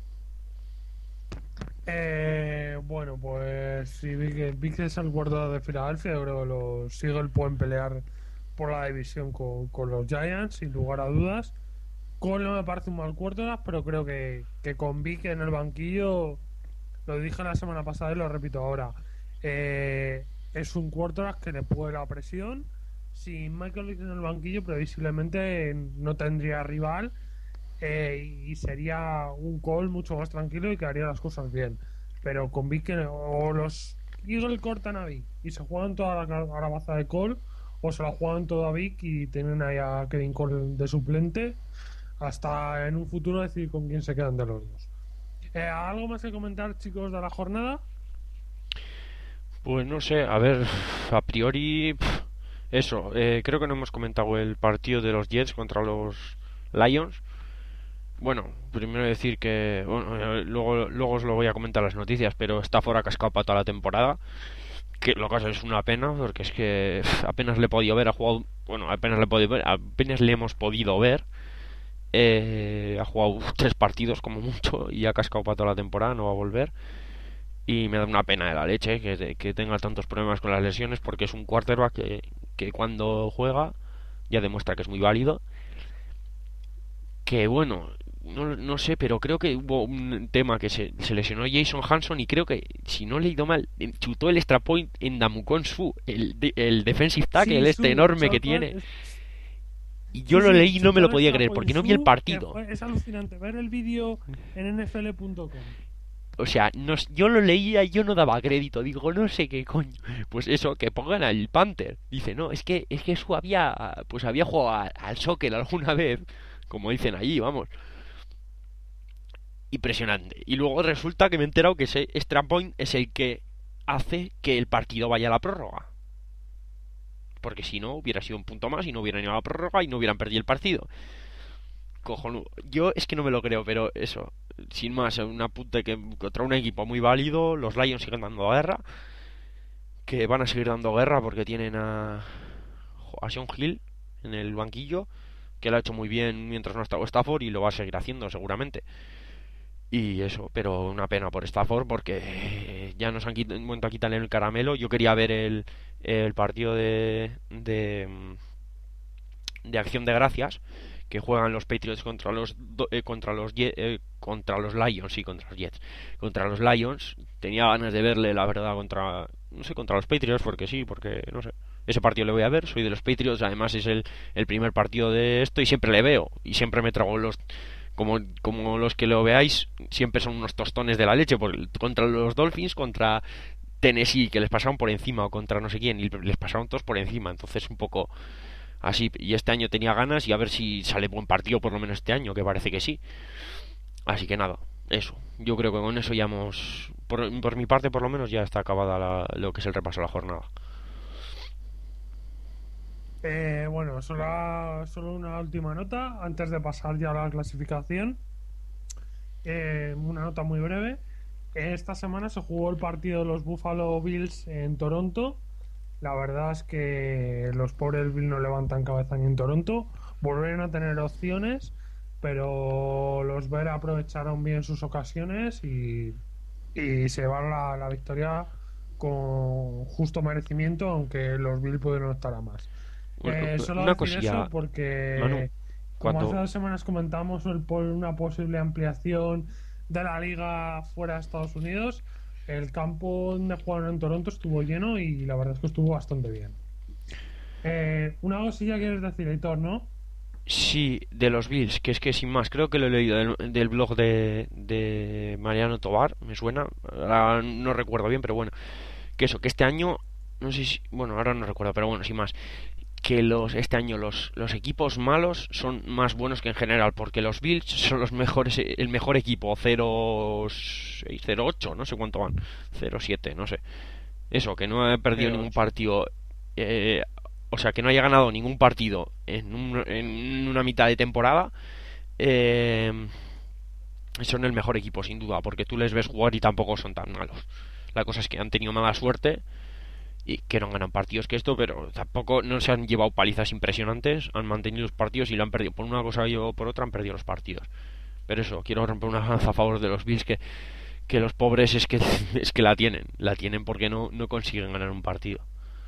Speaker 1: Eh, bueno, pues si Vic, Vic es el guardador de Filadelfia, yo creo que los Eagles pueden pelear por la división con, con los Giants, sin lugar a dudas. Cole no me parece un mal quarterback, pero creo que, que con Vic en el banquillo, lo dije la semana pasada y lo repito ahora, eh, es un quarterback que le puede la presión. Sin Michael Vick en el banquillo, previsiblemente no tendría rival. Eh, y sería un Cole mucho más tranquilo y que haría las cosas bien. Pero con Vic, o los Eagles cortan a Vic y se juegan toda la calabaza de Cole, o se la juegan toda a Vic y tienen ahí a Kevin Cole de suplente hasta en un futuro decidir con quién se quedan de los dos. Eh, ¿Algo más que comentar, chicos, de la jornada?
Speaker 3: Pues no sé, a ver, a priori pff, eso, eh, creo que no hemos comentado el partido de los Jets contra los Lions. Bueno, primero decir que bueno, eh, luego luego os lo voy a comentar las noticias, pero Stafford ha cascado para toda la temporada, que lo que es una pena, porque es que pff, apenas le he podido ver, ha jugado, bueno, apenas le he podido ver, apenas le hemos podido ver. Eh, ha jugado tres partidos como mucho y ha cascado para toda la temporada, no va a volver. Y me da una pena de la leche que, que tenga tantos problemas con las lesiones, porque es un quarterback que, que cuando juega ya demuestra que es muy válido. Que bueno, no, no sé, pero creo que hubo un tema que se, se lesionó Jason Hanson y creo que, si no he leído mal, chutó el extra point en Ndamukong Suh, el, de, el defensive tackle, sí, este su, enorme que tiene. Es... Y yo sí, lo leí y no me lo podía creer porque no vi el partido.
Speaker 1: Fue, es alucinante ver el vídeo en N F L punto com.
Speaker 3: O sea, no, yo lo leía y yo no daba crédito. Digo, no sé qué coño. Pues eso, que pongan al Panther. Dice, no, es que es que eso había, pues había jugado a, al soccer alguna vez, como dicen allí, vamos. Impresionante. Y luego resulta que me he enterado que ese extra point es el que hace que el partido vaya a la prórroga. Porque si no, hubiera sido un punto más y no hubieran ido a la prórroga y no hubieran perdido el partido. Cojonudo. Yo es que no me lo creo, pero eso, sin más, una puta que contra un equipo muy válido, los Lions siguen dando guerra, que van a seguir dando guerra porque tienen a, a Sean Hill en el banquillo, que lo ha hecho muy bien mientras no ha estado Stafford y lo va a seguir haciendo seguramente. Y eso, pero una pena por Stafford porque ya nos han quit- vuelto a quitarle el caramelo. Yo quería ver el, el partido de, de de Acción de Gracias que juegan los Patriots contra los eh, contra los eh, contra los Lions y sí, contra los Jets, contra los Lions. Tenía ganas de verle, la verdad, contra no sé, contra los Patriots, porque sí, porque no sé, ese partido le voy a ver, soy de los Patriots, además es el, el primer partido de esto y siempre le veo y siempre me trago los como como los que lo veáis, siempre son unos tostones de la leche, porque contra los Dolphins, contra Tennessee, que les pasaron por encima, o contra no sé quién, y les pasaron todos por encima, entonces un poco así. Y este año tenía ganas y a ver si sale buen partido por lo menos este año, que parece que sí. Así que nada, eso. Yo creo que con eso ya hemos, por, por mi parte por lo menos, ya está acabada la, lo que es el repaso de la jornada.
Speaker 1: Eh, bueno, solo, solo una última nota antes de pasar ya a la clasificación. Eh, una nota muy breve. Esta semana se jugó el partido de los Buffalo Bills en Toronto. La verdad es que los pobres Bills no levantan cabeza ni en Toronto. Volvieron a tener opciones, pero los Bears aprovecharon bien sus ocasiones y, y se llevaron la, la victoria con justo merecimiento, aunque los Bills pudieron estar a más.
Speaker 3: Bueno,
Speaker 1: eh, solo
Speaker 3: una
Speaker 1: decir
Speaker 3: cosilla,
Speaker 1: eso porque,
Speaker 3: Manu,
Speaker 1: como
Speaker 3: cuando...
Speaker 1: hace dos semanas comentamos el, por una posible ampliación de la liga fuera de Estados Unidos, el campo donde jugaron en Toronto estuvo lleno y la verdad es que estuvo bastante bien. Eh, una cosilla quieres decir, Heitor, ¿no?
Speaker 3: Sí, de los Bills, que es que sin más, creo que lo he leído del, del blog de, de Mariano Tobar, me suena, ahora no recuerdo bien, pero bueno, que eso, que este año, no sé si, bueno, ahora no recuerdo, pero bueno, sin más, que los este año los, los equipos malos son más buenos que en general, porque los Bills son los mejores, el mejor equipo, cero seis, cero ocho, no sé cuánto van, cero siete, no sé, eso, que no ha perdido ningún partido, eh, o sea, que no haya ganado ningún partido en, un, en una mitad de temporada, eh, son el mejor equipo sin duda, porque tú les ves jugar y tampoco son tan malos. La cosa es que han tenido mala suerte y que no han ganado partidos que esto, pero tampoco no se han llevado palizas impresionantes, han mantenido los partidos y lo han perdido por una cosa o por otra, han perdido los partidos. Pero eso, quiero romper una lanza a favor de los Bills, que, que los pobres es que es que la tienen, la tienen porque no, no consiguen ganar un partido.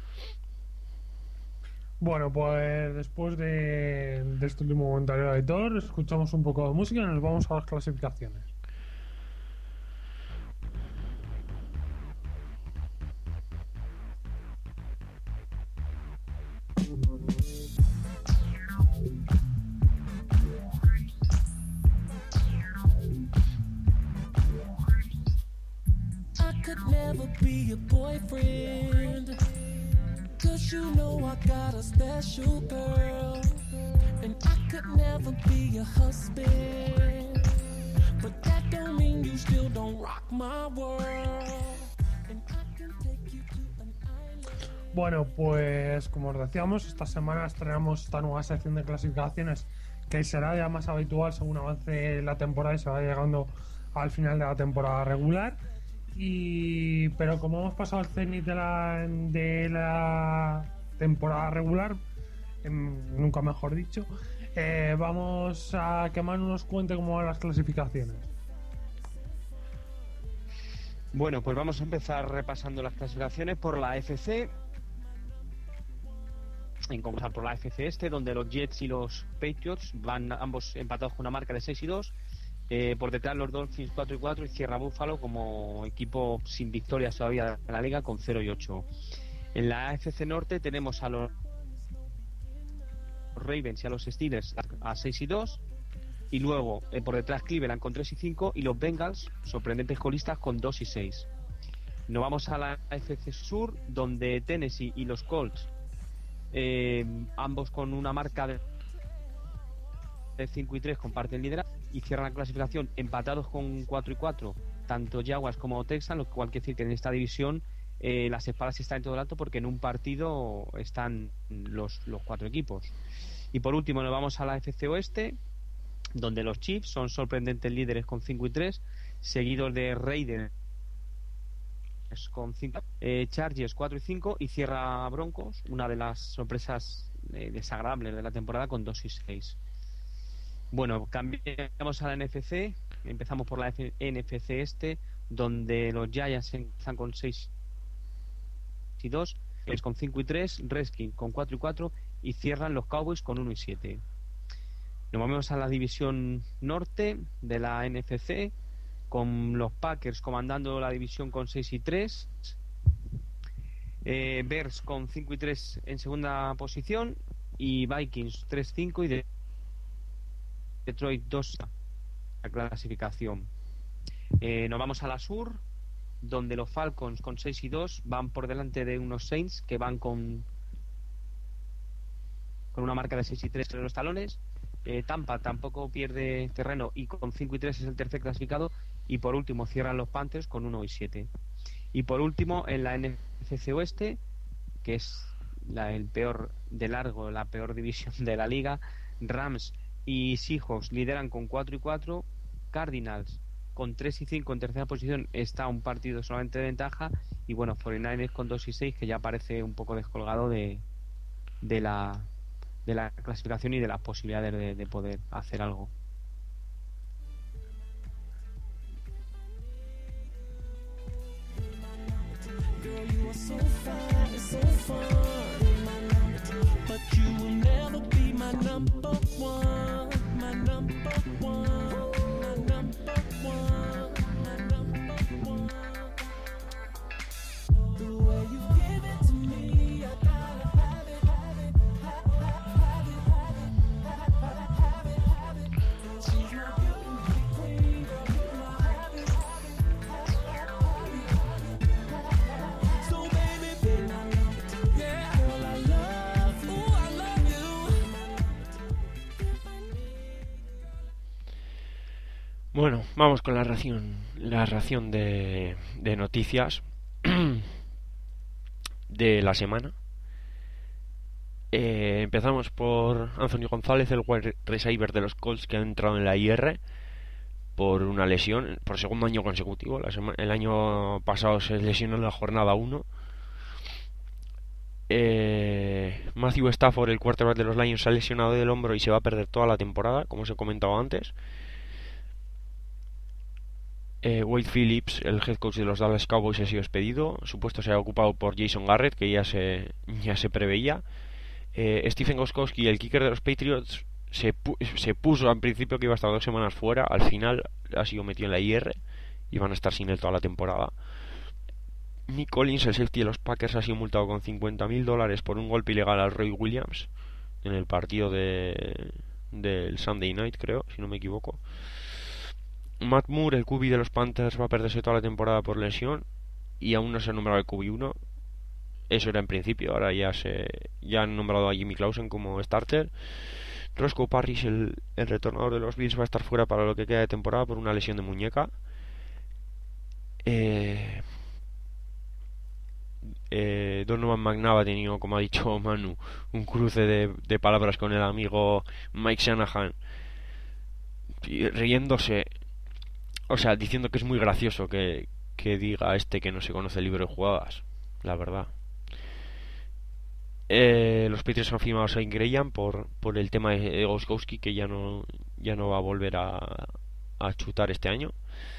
Speaker 1: Bueno, pues después de, de este último comentario de Aitor, escuchamos un poco de música y nos vamos a las clasificaciones.
Speaker 4: I could never be your boyfriend, 'cause you know I got a special girl. And I could never be your husband, but that don't mean you still don't rock my world. And I can take you to an island.
Speaker 1: Bueno, pues como os decíamos, esta semana estrenamos esta nueva sección de clasificaciones que será ya más habitual según avance la temporada y se va llegando al final de la temporada regular. Y pero como hemos pasado el cenit de la, de la temporada regular, em, nunca mejor dicho, eh, vamos a que Manu nos cuente cómo van las clasificaciones.
Speaker 2: Bueno, pues vamos a empezar repasando las clasificaciones por la A F C. En comenzar por la A F C este, donde los Jets y los Patriots van ambos empatados con una marca de seis y dos. Eh, por detrás los Dolphins cuatro y cuatro y cierra Buffalo como equipo sin victorias todavía en la liga con cero y ocho. En la A F C Norte tenemos a los Ravens y a los Steelers a seis y dos, y luego eh, por detrás Cleveland con tres y cinco y los Bengals, sorprendentes colistas, con dos y seis. Nos vamos a la A F C Sur, donde Tennessee y los Colts, eh, ambos con una marca de cinco y tres, comparten liderazgo y cierran la clasificación empatados con cuatro y cuatro, tanto Jaguars como Texans, lo cual quiere decir que en esta división eh, las espadas están en todo el alto, porque en un partido están los, los cuatro equipos. Y por último nos vamos a la A F C Oeste, donde los Chiefs son sorprendentes líderes con cinco y tres, seguidos de Raiders con cinco, eh, Chargers cuatro y cinco y cierra Broncos, una de las sorpresas eh, desagradables de la temporada, con dos y seis. Bueno, cambiamos a la N F C, empezamos por la N F C este, donde los Giants están con seis y dos, es con cinco y tres, Redskins con cuatro y cuatro y cierran los Cowboys con uno y siete. Nos vamos a la división norte de la N F C, con los Packers comandando la división con seis y tres, eh, Bears con cinco y tres en segunda posición y Vikings tres cinco y de Detroit dos la clasificación. Eh, nos vamos a la sur, donde los Falcons con seis y dos van por delante de unos Saints que van con con una marca de seis y tres en los talones. eh, Tampa tampoco pierde terreno y con cinco y tres es el tercer clasificado, y por último cierran los Panthers con uno y siete. Y por último en la N F C Oeste, que es la, el peor de largo, la peor división de la liga, Rams y Seahawks lideran con cuatro y cuatro, Cardinals con tres y cinco en tercera posición, está un partido solamente de ventaja, y bueno, cuarenta y nueve ers con dos y seis, que ya parece un poco descolgado de, de la de la clasificación y de las posibilidades de, de poder hacer algo.
Speaker 3: Bueno, vamos con la ración, la ración de, de noticias de la semana. Eh, empezamos por Anthony González, el wide receiver de los Colts, que ha entrado en la I R por una lesión, por segundo año consecutivo. La sema, el año pasado se lesionó en la jornada uno Eh, Matthew Stafford, el quarterback de los Lions, se ha lesionado del hombro y se va a perder toda la temporada, como os he comentado antes. Eh, Wade Phillips, el head coach de los Dallas Cowboys, ha sido despedido. Su puesto se ha ocupado por Jason Garrett, que ya se, ya se preveía. Eh, Stephen Gostkowski, el kicker de los Patriots, se, pu se puso al principio que iba a estar dos semanas fuera. Al final ha sido metido en la I R y van a estar sin él toda la temporada. Nick Collins, el safety de los Packers, ha sido multado con cincuenta mil dólares por un golpe ilegal al Roy Williams en el partido de del Sunday Night, creo, si no me equivoco. Matt Moore, el Q B de los Panthers, va a perderse toda la temporada por lesión y aún no se ha nombrado el Q B uno. Eso era en principio, ahora ya se ya han nombrado a Jimmy Clausen como starter. Roscoe Parrish, el, el retornador de los Bills, va a estar fuera para lo que queda de temporada por una lesión de muñeca. Eh, eh, Donovan McNabb ha tenido, como ha dicho Manu, un cruce de, de palabras con el amigo Mike Shanahan, riéndose, o sea, diciendo que es muy gracioso que, que diga este que no se conoce el libro de jugadas, la verdad. Eh, los Patriots han firmado a Shane Graham por, por el tema de Gostkowski, que ya no, ya no va a volver a, a chutar este año.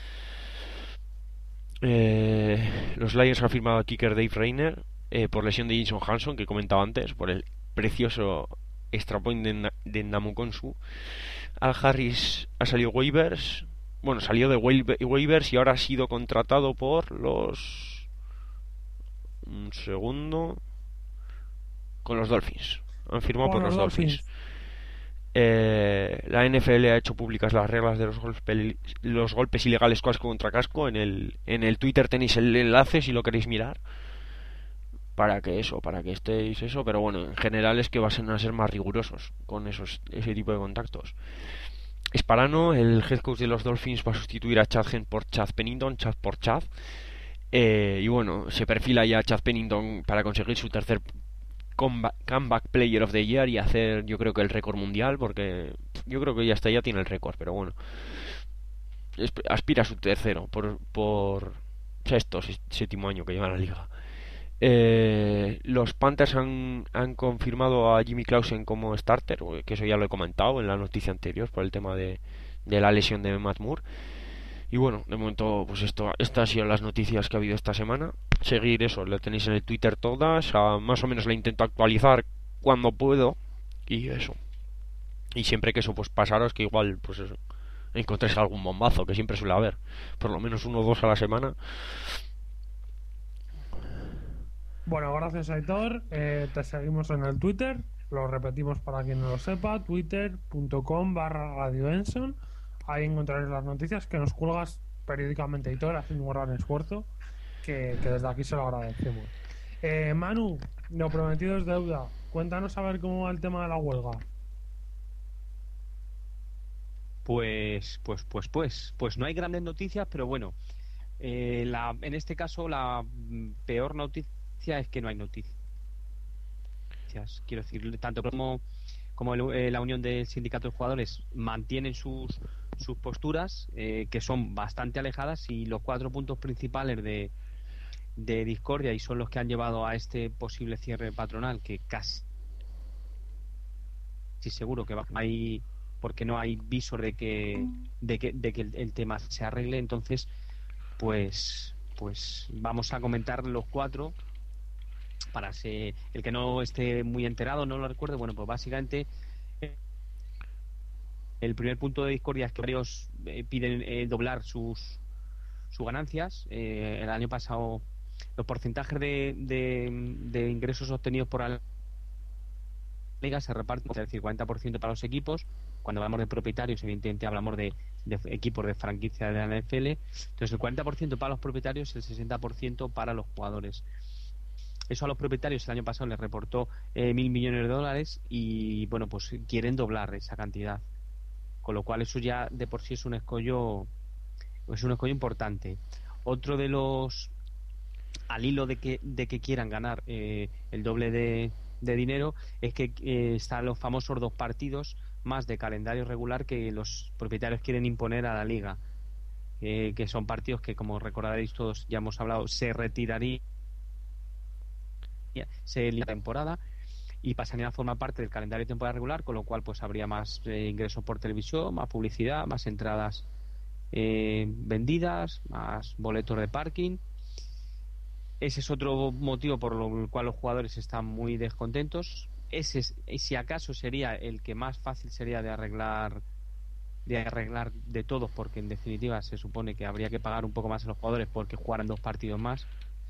Speaker 3: Eh, los Lions han firmado a kicker Dave Rayner eh, por lesión de Jason Hanson, que comentaba antes, por el precioso extra point de, de Namukonsu. Al Harris ha salido waivers, bueno, salió de waivers y ahora ha sido contratado por los... un segundo... con los Dolphins. Han firmado por, por los, los Dolphins. Dolphins. Eh, la N F L ha hecho públicas las reglas de los golpes, los golpes ilegales casco contra casco. En el, en el Twitter tenéis el enlace si lo queréis mirar. Para que eso, para que estéis eso. Pero bueno, en general es que van a ser más rigurosos con esos, ese tipo de contactos. Sparano, el head coach de los Dolphins, va a sustituir a Chad Henne por Chad Pennington, Chad por Chad. Eh, y bueno, se perfila ya Chad Pennington para conseguir su tercer Comeback Player of the Year y hacer, yo creo que el récord mundial, porque yo creo que ya está, ya tiene el récord, pero bueno, aspira a su tercero por, por sexto, séptimo año que lleva en la liga. Eh, los Panthers han, han confirmado a Jimmy Clausen como starter, que eso ya lo he comentado en la noticia anterior por el tema de, de la lesión de Matt Moore. Y bueno, de momento, pues esto, estas han sido las noticias que ha habido esta semana. Seguir eso, lo tenéis en el Twitter todas. A, más o menos la intento actualizar cuando puedo. Y eso. Y siempre que eso, pues pasaros que igual, pues eso, encontréis algún bombazo, que siempre suele haber. Por lo menos uno o dos a la semana.
Speaker 1: Bueno, gracias, Aitor. Eh, te seguimos en el Twitter. Lo repetimos para quien no lo sepa. Twitter.com barra Radio Enson. Ahí encontraréis las noticias que nos cuelgas periódicamente, Aitor, haciendo un gran esfuerzo que, que desde aquí se lo agradecemos. eh, Manu, lo prometido es deuda. Cuéntanos a ver cómo va el tema de la huelga.
Speaker 2: Pues, pues, pues, pues, pues no hay grandes noticias, pero bueno, eh, la, en este caso la peor noticia es que no hay noticias. Quiero decir, tanto como como el, eh, la unión del sindicato de jugadores mantienen sus sus posturas, eh, que son bastante alejadas, y los cuatro puntos principales de, de discordia, y son los que han llevado a este posible cierre patronal, que casi sí, seguro que va, hay, porque no hay visor de que de que, de que el, el tema se arregle. Entonces pues pues vamos a comentar los cuatro para ser, el que no esté muy enterado, no lo recuerde. Bueno, pues básicamente el primer punto de discordia es que varios eh, piden eh, doblar sus sus ganancias. Eh, el año pasado los porcentajes de, de, de ingresos obtenidos por la liga se reparten, es decir, cuarenta por ciento para los equipos. Cuando hablamos de propietarios, evidentemente hablamos de, de equipos de franquicia de la N F L. Entonces el cuarenta por ciento para los propietarios y el sesenta por ciento para los jugadores. Eso a los propietarios el año pasado les reportó eh, mil millones de dólares, y bueno, pues quieren doblar esa cantidad, con lo cual eso ya de por sí es un escollo, es un escollo importante. Otro de los, al hilo de que de que quieran ganar eh, el doble de, de dinero, es que eh, están los famosos dos partidos más de calendario regular que los propietarios quieren imponer a la liga, eh, que son partidos que, como recordaréis todos, ya hemos hablado, se retirarían se elimina la temporada y pasarían a formar parte del calendario de temporada regular, con lo cual pues habría más eh, ingresos por televisión, más publicidad, más entradas eh, vendidas, más boletos de parking. Ese es otro motivo por el cual los jugadores están muy descontentos. Ese es, si acaso sería el que más fácil sería de arreglar de arreglar de todos, porque en definitiva se supone que habría que pagar un poco más a los jugadores porque jugaran dos partidos más.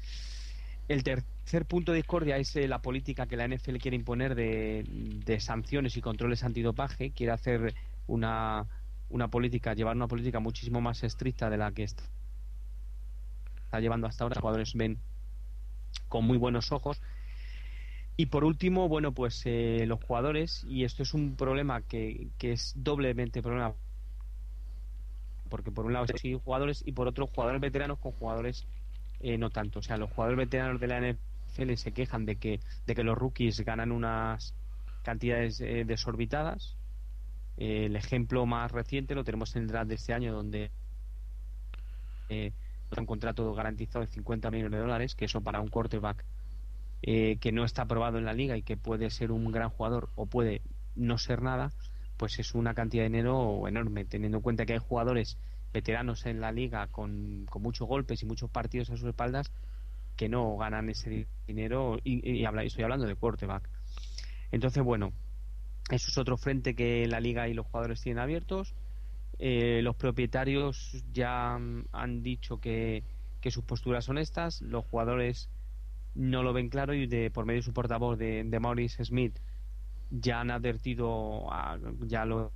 Speaker 2: El tercer punto de discordia es eh, la política que la N F L quiere imponer de, de sanciones y controles antidopaje. Quiere hacer una, una política, llevar una política muchísimo más estricta de la que está, está llevando hasta ahora. Los jugadores ven con muy buenos ojos. Y por último, bueno, pues eh, los jugadores, y esto es un problema que, que es doblemente problema, porque por un lado sí jugadores y por otro jugadores veteranos con jugadores eh, no tanto. O sea, los jugadores veteranos de la N F L se quejan de que de que los rookies ganan unas cantidades eh, desorbitadas. Eh, el ejemplo más reciente lo tenemos en el draft de este año, donde eh, un contrato garantizado de cincuenta millones de dólares, que eso para un quarterback eh, que no está aprobado en la liga y que puede ser un gran jugador o puede no ser nada, pues es una cantidad de dinero enorme, teniendo en cuenta que hay jugadores veteranos en la liga con, con muchos golpes y muchos partidos a sus espaldas que no ganan ese dinero, y, y habla, estoy hablando de quarterback. Entonces, bueno, eso es otro frente que la liga y los jugadores tienen abiertos. Eh, los propietarios ya han dicho que, que sus posturas son estas, los jugadores no lo ven claro, y de por medio de su portavoz de, de Maurice Smith ya han advertido a, ya lo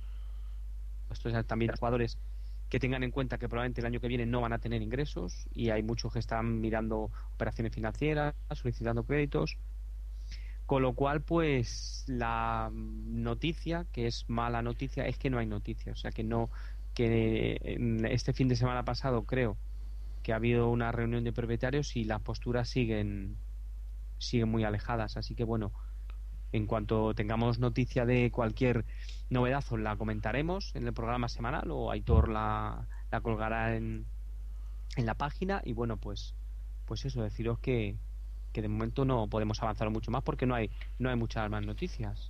Speaker 2: esto es también a los jugadores que tengan en cuenta que probablemente el año que viene no van a tener ingresos, y hay muchos que están mirando operaciones financieras, solicitando créditos, con lo cual pues la noticia, que es mala noticia, es que no hay noticia. O sea, que no, que este fin de semana pasado creo que ha habido una reunión de propietarios y las posturas siguen siguen muy alejadas. Así que bueno, en cuanto tengamos noticia de cualquier novedad os la comentaremos en el programa semanal, o Aitor la, la colgará en, en la página. Y bueno, pues pues eso, deciros que, que de momento no podemos avanzar mucho más porque no hay no hay muchas más noticias.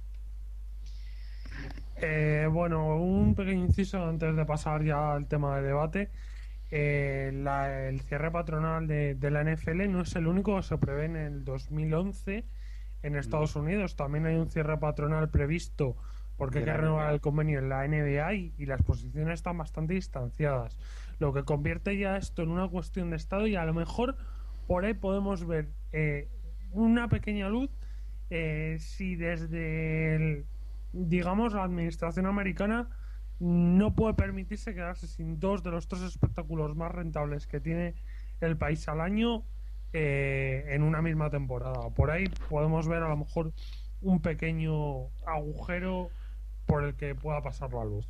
Speaker 1: Eh, bueno, un pequeño inciso antes de pasar ya al tema de debate. Eh, la, el cierre patronal de, de la N F L no es el único, se prevé en el dos mil once en Estados Unidos. También hay un cierre patronal previsto porque hay que renovar el convenio en la N B A, y, y las posiciones están bastante distanciadas, lo que convierte ya esto en una cuestión de Estado, y a lo mejor por ahí podemos ver eh, una pequeña luz eh, si desde el, digamos la administración americana no puede permitirse quedarse sin dos de los tres espectáculos más rentables que tiene el país al año eh, en una misma temporada. Por ahí podemos ver a lo mejor un pequeño agujero por el que pueda pasar la luz.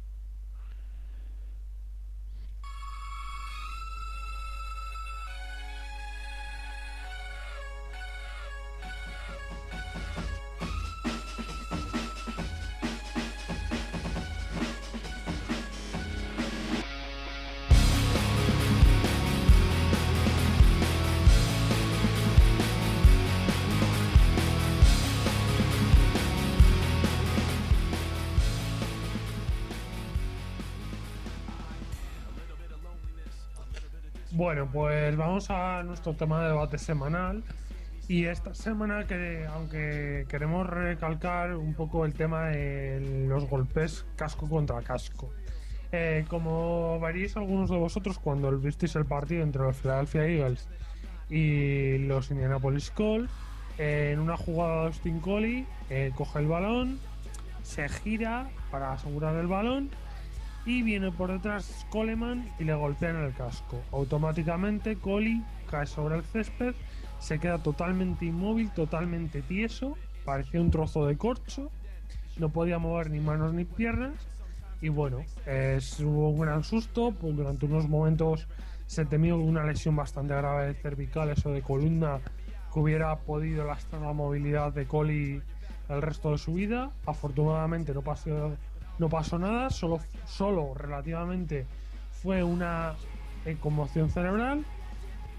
Speaker 1: Bueno, pues vamos a nuestro tema de debate semanal. Y esta semana, que aunque queremos recalcar un poco el tema de los golpes casco contra casco. Eh, como veréis algunos de vosotros cuando visteis el partido entre los Philadelphia Eagles y los Indianapolis Colts, eh, en una jugada de Austin Collie eh, coge el balón, se gira para asegurar el balón, y viene por detrás Coleman y le golpean el casco. Automáticamente Collie cae sobre el césped, se queda totalmente inmóvil, totalmente tieso, parecía un trozo de corcho, no podía mover ni manos ni piernas. Y bueno, es, hubo un gran susto, pues durante unos momentos se temió una lesión bastante grave de cervicales o de columna que hubiera podido lastrar la movilidad de Collie el resto de su vida. Afortunadamente no pasó No pasó nada, solo, solo relativamente fue una eh, conmoción cerebral.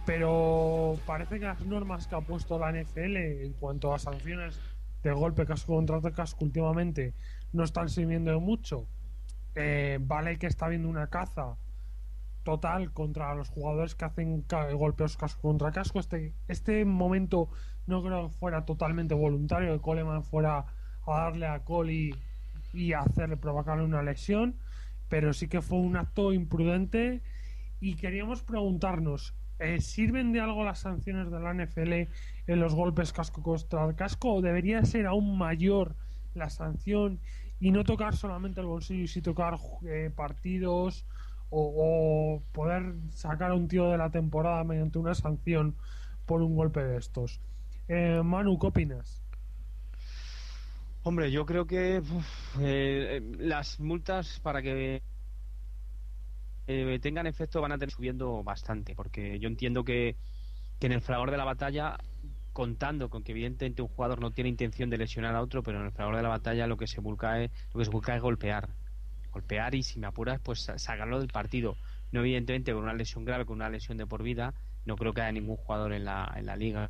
Speaker 1: pero parece que las normas que ha puesto la N F L en cuanto a sanciones de golpe casco contra casco últimamente no están sirviendo de mucho. Eh, vale que está habiendo una caza total contra los jugadores que hacen ca- golpeos casco contra casco. Este, este momento no creo que fuera totalmente voluntario, que Coleman fuera a darle a Cole y hacerle provocarle una lesión, pero sí que fue un acto imprudente. Y queríamos preguntarnos, ¿eh, ¿sirven de algo las sanciones de la N F L en los golpes casco contra casco, o debería ser aún mayor la sanción y no tocar solamente el bolsillo y sí tocar eh, partidos, o, o poder sacar a un tío de la temporada mediante una sanción por un golpe de estos? eh, Manu, ¿qué opinas?
Speaker 2: Hombre, yo creo que uf, eh, eh, las multas para que eh, tengan efecto van a tener subiendo bastante, porque yo entiendo que, que en el fragor de la batalla, contando con que evidentemente un jugador no tiene intención de lesionar a otro, pero en el fragor de la batalla lo que se busca es, lo que se busca es golpear golpear y, si me apuras, pues sacarlo del partido. No evidentemente con una lesión grave, con una lesión de por vida. No creo que haya ningún jugador en la, en la liga,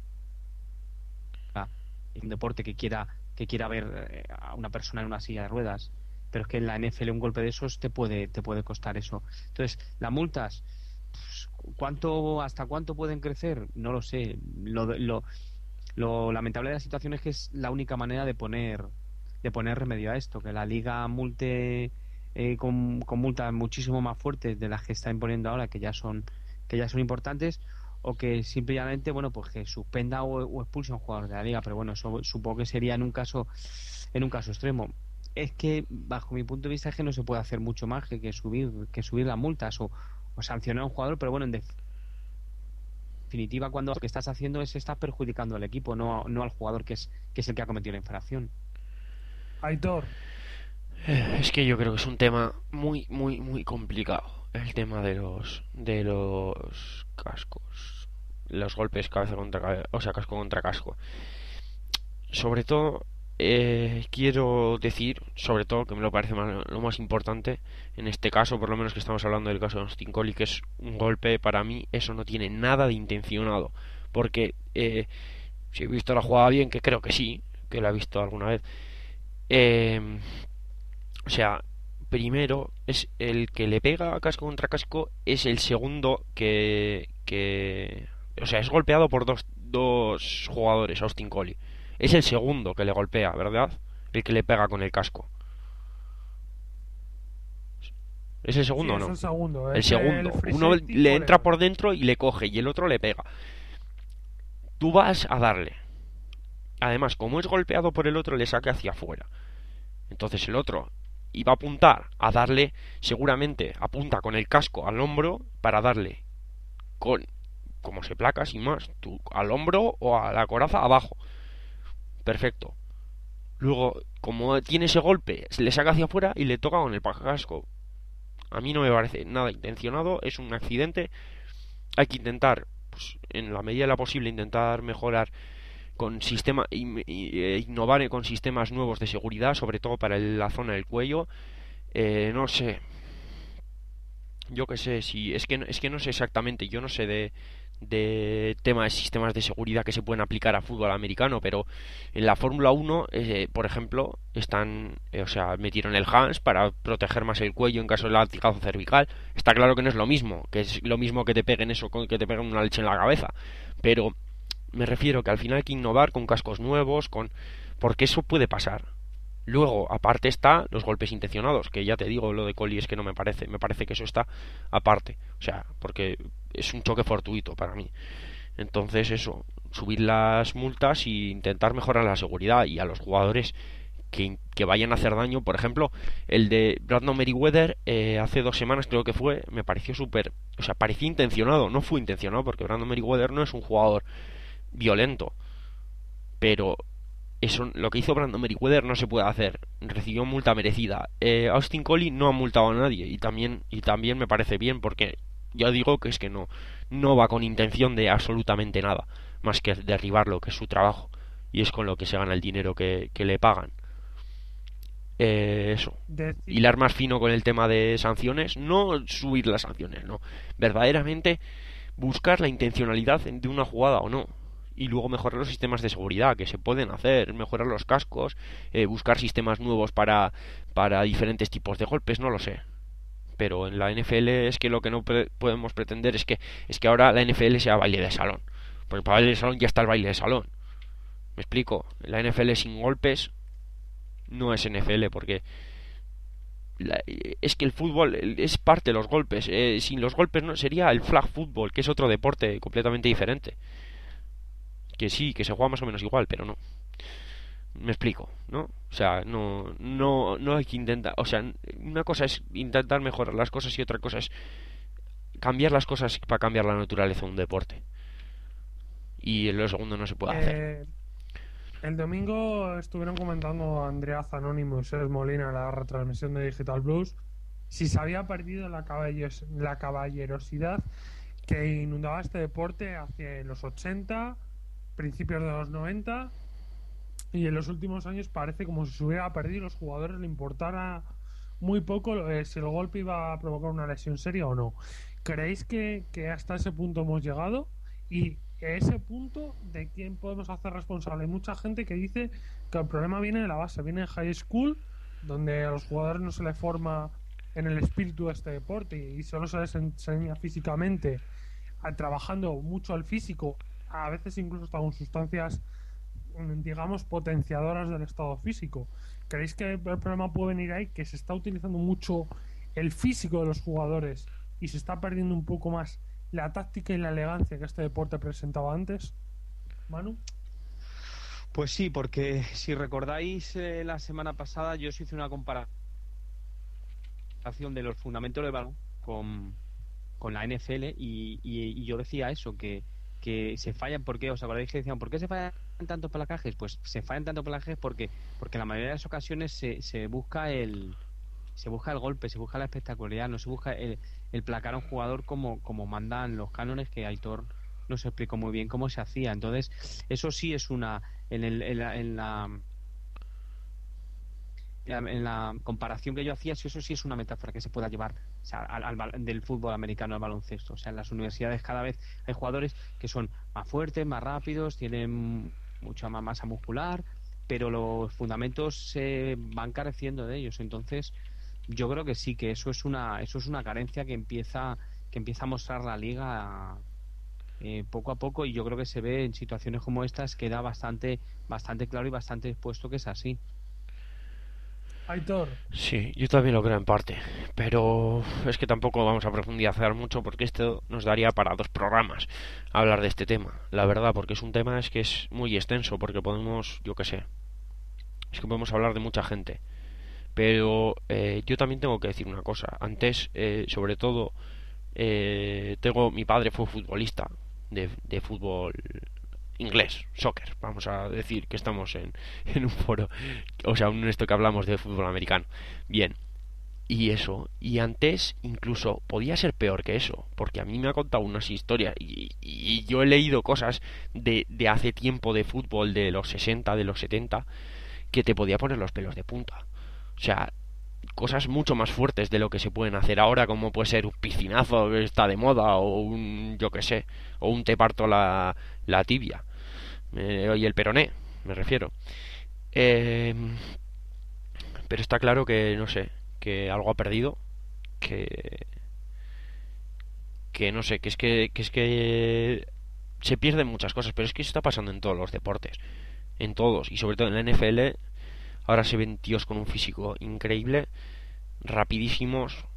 Speaker 2: en un deporte, que quiera que quiera ver a una persona en una silla de ruedas, pero es que en la N F L un golpe de esos te puede te puede costar eso. Entonces, las multas, pues, ¿cuánto hasta cuánto pueden crecer? No lo sé. Lo, lo, lo lamentable de la situación es que es la única manera de poner de poner remedio a esto, que la liga multe eh, con, con multas muchísimo más fuertes de las que está imponiendo ahora, que ya son que ya son importantes, o que simplemente, bueno, pues que suspenda o, o expulse a un jugador de la liga. Pero bueno, eso supongo que sería en un caso en un caso extremo. Es que, bajo mi punto de vista, es que no se puede hacer mucho más que, que subir que subir las multas o, o sancionar a un jugador. Pero bueno, en definitiva, cuando lo que estás haciendo es estás perjudicando al equipo, no, no al jugador, que es que es el que ha cometido la infracción.
Speaker 1: Aitor.
Speaker 3: Es que yo creo que es un tema muy, muy, muy complicado. El tema de los de los cascos, los golpes cabeza contra cabeza, o sea, casco contra casco. Sobre todo, eh, quiero decir, sobre todo, que me lo parece más, lo más importante en este caso, por lo menos que estamos hablando del caso de Austin Collie, que es un golpe, para mí eso no tiene nada de intencionado, porque eh, si he visto la jugada bien, que creo que sí, que la he visto alguna vez. Eh, o sea, primero es el que le pega casco contra casco, es el segundo que, que o sea, es golpeado por dos, dos jugadores, Austin Collie. Es el segundo que le golpea, ¿verdad? El que le pega con el casco. ¿Es el segundo
Speaker 1: Sí,
Speaker 3: o no?
Speaker 1: es el segundo.
Speaker 3: El
Speaker 1: Es
Speaker 3: segundo.
Speaker 1: el free
Speaker 3: Uno
Speaker 1: safety
Speaker 3: le
Speaker 1: por
Speaker 3: entra
Speaker 1: el-
Speaker 3: por dentro y le coge, y el otro le pega. Tú vas a darle. Además, como es golpeado por el otro, le saca hacia afuera. Entonces el otro iba a apuntar a darle, seguramente apunta con el casco al hombro para darle con, como se placa, sin más, tú, al hombro o a la coraza abajo. Perfecto. Luego, como tiene ese golpe, se le saca hacia afuera y le toca con el casco. A mí no me parece nada intencionado, es un accidente. Hay que intentar, pues, en la medida de lo posible, intentar mejorar con sistema y, y, e innovar con sistemas nuevos de seguridad, sobre todo para el, la zona del cuello. Eh, no sé, yo qué sé, si es que es que no sé exactamente, yo no sé de de temas de sistemas de seguridad que se pueden aplicar a fútbol americano, pero en la Fórmula uno, eh, por ejemplo, están, eh, o sea, metieron el Hans para proteger más el cuello en caso de latigazo cervical. Está claro que no es lo mismo, que es lo mismo que te peguen eso, que te peguen una leche en la cabeza, pero me refiero que al final hay que innovar con cascos nuevos, con porque eso puede pasar. Luego, aparte está los golpes intencionados, que ya te digo, lo de Collie es que no me parece, me parece que eso está aparte, o sea, porque es un choque fortuito para mí. Entonces eso, subir las multas e intentar mejorar la seguridad, y a los jugadores que, que vayan a hacer daño. Por ejemplo, el de Brandon Meriweather, eh, hace dos semanas creo que fue, me pareció súper, o sea, parecía intencionado, no fue intencionado, porque Brandon Meriweather no es un jugador violento, pero eso, lo que hizo Brandon Meriweather no se puede hacer. Recibió multa merecida. Eh, Austin Collie no ha multado a nadie, y también y también me parece bien, porque ya digo que es que no no va con intención de absolutamente nada más que derribarlo, que es su trabajo, y es con lo que se gana el dinero que, que le pagan. Eh, eso.
Speaker 1: Decir-
Speaker 3: Hilar más fino con el tema de sanciones, no subir las sanciones, no. Verdaderamente buscar la intencionalidad de una jugada o no. Y luego mejorar los sistemas de seguridad que se pueden hacer, mejorar los cascos, eh, buscar sistemas nuevos para, para diferentes tipos de golpes, no lo sé. Pero en la N F L es que lo que no pre- podemos pretender es que es que ahora la N F L sea baile de salón. Porque para baile de salón ya está el baile de salón. ¿Me explico? La N F L sin golpes no es N F L porque la, es que el fútbol es parte de los golpes. Eh, sin los golpes no sería el flag football, que es otro deporte completamente diferente. Que sí, que se juega más o menos igual, pero no. Me explico, ¿no? O sea, no, no, no hay que intentar. O sea, una cosa es intentar mejorar las cosas y otra cosa es cambiar las cosas para cambiar la naturaleza de un deporte. Y en lo segundo no se puede hacer.
Speaker 1: Eh, el domingo estuvieron comentando Andrea Zanoni y Moisés Molina en la retransmisión de Digital Blues si se había perdido la, caballos, la caballerosidad que inundaba este deporte hacia los ochenta, principios de los noventa, y en los últimos años parece como si se hubiera perdido, los jugadores le importara muy poco eh, si el golpe iba a provocar una lesión seria o no. ¿Creéis que, que hasta ese punto hemos llegado? Y ese punto, ¿de quién podemos hacer responsable? Hay mucha gente que dice que el problema viene de la base, viene en high school, donde a los jugadores no se les forma en el espíritu de este deporte y solo se les enseña físicamente, a, trabajando mucho el físico, a veces incluso hasta con sustancias, digamos, potenciadoras del estado físico. ¿Creéis que el problema puede venir ahí? Que se está utilizando mucho el físico de los jugadores y se está perdiendo un poco más la táctica y la elegancia que este deporte presentaba antes. Manu.
Speaker 2: Pues sí, porque si recordáis eh, la semana pasada yo os hice una comparación de los fundamentos del balón con, con la N F L y, y, y yo decía eso, que que se fallan. ¿Por qué? ¿Os acordáis que decían por qué se fallan tantos placajes? Pues se fallan tantos placajes porque porque en la mayoría de las ocasiones se, se busca el se busca el golpe, se busca la espectacularidad, no se busca el, el placar a un jugador como como mandan los cánones, que Aitor nos explicó muy bien cómo se hacía. Entonces eso sí es una en, el, en la, en la en la comparación que yo hacía, eso sí es una metáfora que se pueda llevar, o sea, al, al, del fútbol americano al baloncesto. O sea, en las universidades cada vez hay jugadores que son más fuertes, más rápidos, tienen mucha más masa muscular, pero los fundamentos se van careciendo de ellos. Entonces yo creo que sí, que eso es una eso es una carencia que empieza que empieza a mostrar la liga eh, poco a poco, y yo creo que se ve en situaciones como estas, queda bastante bastante claro y bastante expuesto que es así.
Speaker 1: Aitor.
Speaker 3: Sí, yo también lo creo en parte, pero es que tampoco vamos a profundizar mucho porque esto nos daría para dos programas hablar de este tema, la verdad, porque es un tema es que es muy extenso, porque podemos, yo qué sé, es que podemos hablar de mucha gente, pero eh, yo también tengo que decir una cosa. Antes, eh, sobre todo, eh, tengo mi padre fue futbolista de, de fútbol inglés, soccer, vamos a decir que estamos en, en un foro, o sea, en esto que hablamos de fútbol americano. Bien, y eso, y antes incluso podía ser peor que eso, porque a mí me ha contado unas historias y, y yo he leído cosas de, de hace tiempo de fútbol, de los sesenta, de los setenta, que te podía poner los pelos de punta. O sea, cosas mucho más fuertes de lo que se pueden hacer ahora, como puede ser un piscinazo que está de moda, o un, yo que sé, o un te parto la, la tibia, eh, y el peroné, me refiero. Eh, pero está claro que, no sé, que algo ha perdido, que... que no sé, que es que, que es que se pierden muchas cosas, pero es que eso está pasando en todos los deportes, en todos, y sobre todo en la N F L. Ahora se ven tíos con un físico increíble, rapidísimos,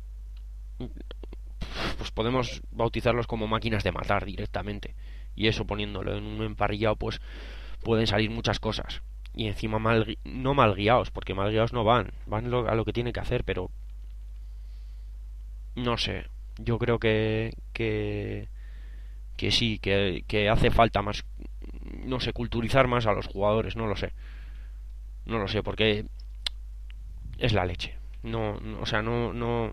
Speaker 3: pues podemos bautizarlos como máquinas de matar directamente. Y eso, poniéndolo en un emparrillado, pues pueden salir muchas cosas. Y encima mal, no mal guiados, porque mal guiados no van, van lo, a lo que tienen que hacer, pero no sé, yo creo que que, que sí, que, que hace falta más, no sé, culturizar más a los jugadores, no lo sé. No lo sé, porque es la leche. No, no, o sea, no, no.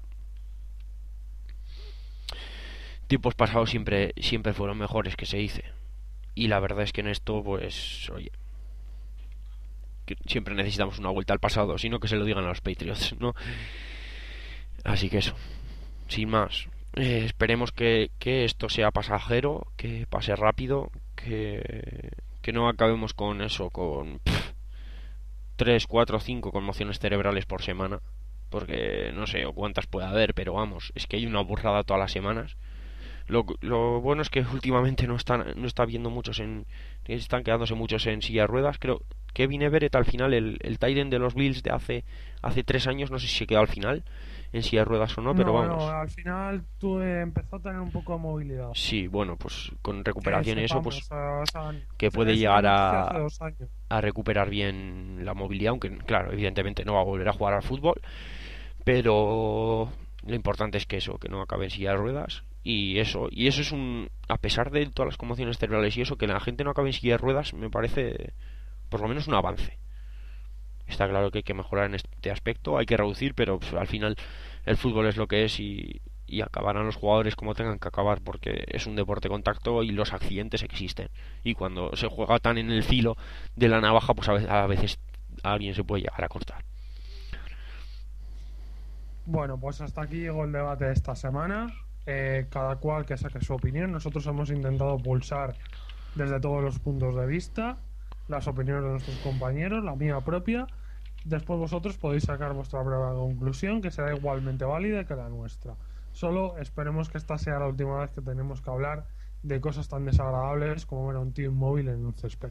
Speaker 3: Tiempos pasados siempre, siempre fueron mejores, que se dice. Y la verdad es que en esto, pues, oye, que siempre necesitamos una vuelta al pasado, sino que se lo digan a los Patriots, ¿no? Así que eso, sin más. Eh, esperemos que, que esto sea pasajero, que pase rápido, que, que no acabemos con eso, con pff, tres, cuatro, cinco conmociones cerebrales por semana, porque no sé cuántas puede haber, pero vamos, es que hay una burrada todas las semanas. Lo, lo bueno es que últimamente no están no está viendo muchos en están quedándose muchos en silla de ruedas. Creo que Kevin Everett al final, el, el tight end de los Bills de hace hace tres años, no sé si se quedó al final en silla de ruedas o no, pero
Speaker 1: no,
Speaker 3: vamos.
Speaker 1: no, al final tú eh, empezó a tener un poco de movilidad.
Speaker 3: Sí, bueno, pues con recuperación y eso, pues
Speaker 1: o sea,
Speaker 3: que
Speaker 1: se
Speaker 3: puede
Speaker 1: lesionó
Speaker 3: llegar a,
Speaker 1: hace dos años.
Speaker 3: a recuperar bien la movilidad, aunque claro, evidentemente no va a volver a jugar al fútbol, pero lo importante es que eso, que no acabe en silla de ruedas. Y eso, y eso es un... A pesar de todas las conmociones cerebrales y eso, que la gente no acabe en silla de ruedas, me parece por lo menos un avance. Está claro que hay que mejorar en este aspecto, hay que reducir, pero pues, al final el fútbol es lo que es y, y acabarán los jugadores como tengan que acabar, porque es un deporte de contacto y los accidentes existen. Y cuando se juega tan en el filo de la navaja, pues a veces, a veces alguien se puede llegar a cortar.
Speaker 1: Bueno, pues hasta aquí llegó el debate de esta semana. Eh, cada cual que saque su opinión. Nosotros hemos intentado pulsar desde todos los puntos de vista las opiniones de nuestros compañeros, la mía propia. Después vosotros podéis sacar vuestra propia conclusión, que será igualmente válida que la nuestra. Solo esperemos que esta sea la última vez que tenemos que hablar de cosas tan desagradables como ver a un tío inmóvil en un césped.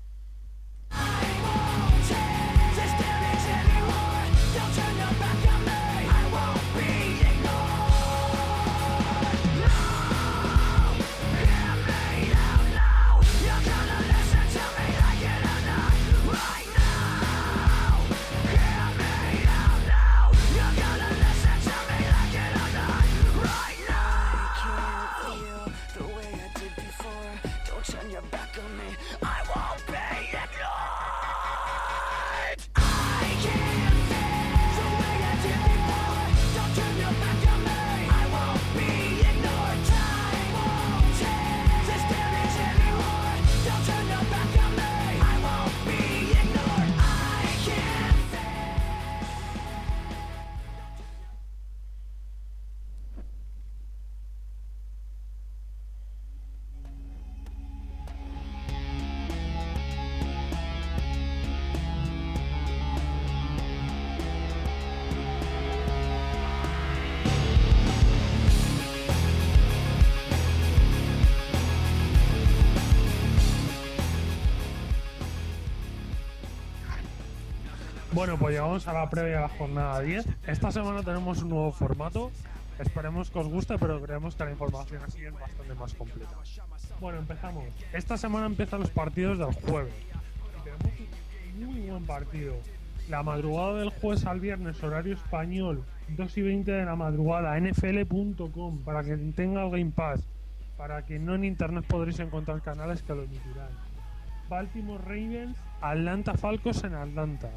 Speaker 1: Bueno, pues llegamos a la previa de la jornada diez. Esta semana tenemos un nuevo formato. Esperemos que os guste, pero creemos que la información así es bastante más completa. Bueno, empezamos. Esta semana empiezan los partidos del jueves. Y tenemos un muy buen partido. La madrugada del jueves al viernes, horario español, dos y veinte de la madrugada, N F L punto com, para que tenga el Game Pass, para que no en internet podréis encontrar canales que lo emitirán. Baltimore Ravens, Atlanta Falcons en Atlanta.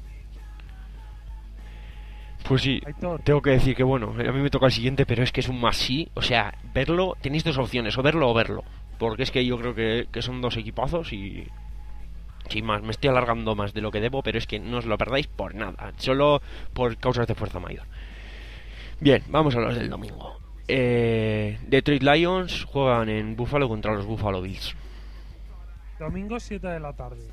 Speaker 3: Pues sí,
Speaker 1: Aitor.
Speaker 3: tengo que decir que bueno, a mí me toca el siguiente, pero es que es un más sí. O sea, verlo, tenéis dos opciones, o verlo o verlo. Porque es que yo creo que, que son dos equipazos y... Sin más, me estoy alargando más de lo que debo, pero es que no os lo perdáis por nada, solo por causas de fuerza mayor. Bien, vamos a los del domingo. Eh, Detroit Lions juegan en Buffalo contra los Buffalo Bills.
Speaker 1: Domingo siete de la tarde.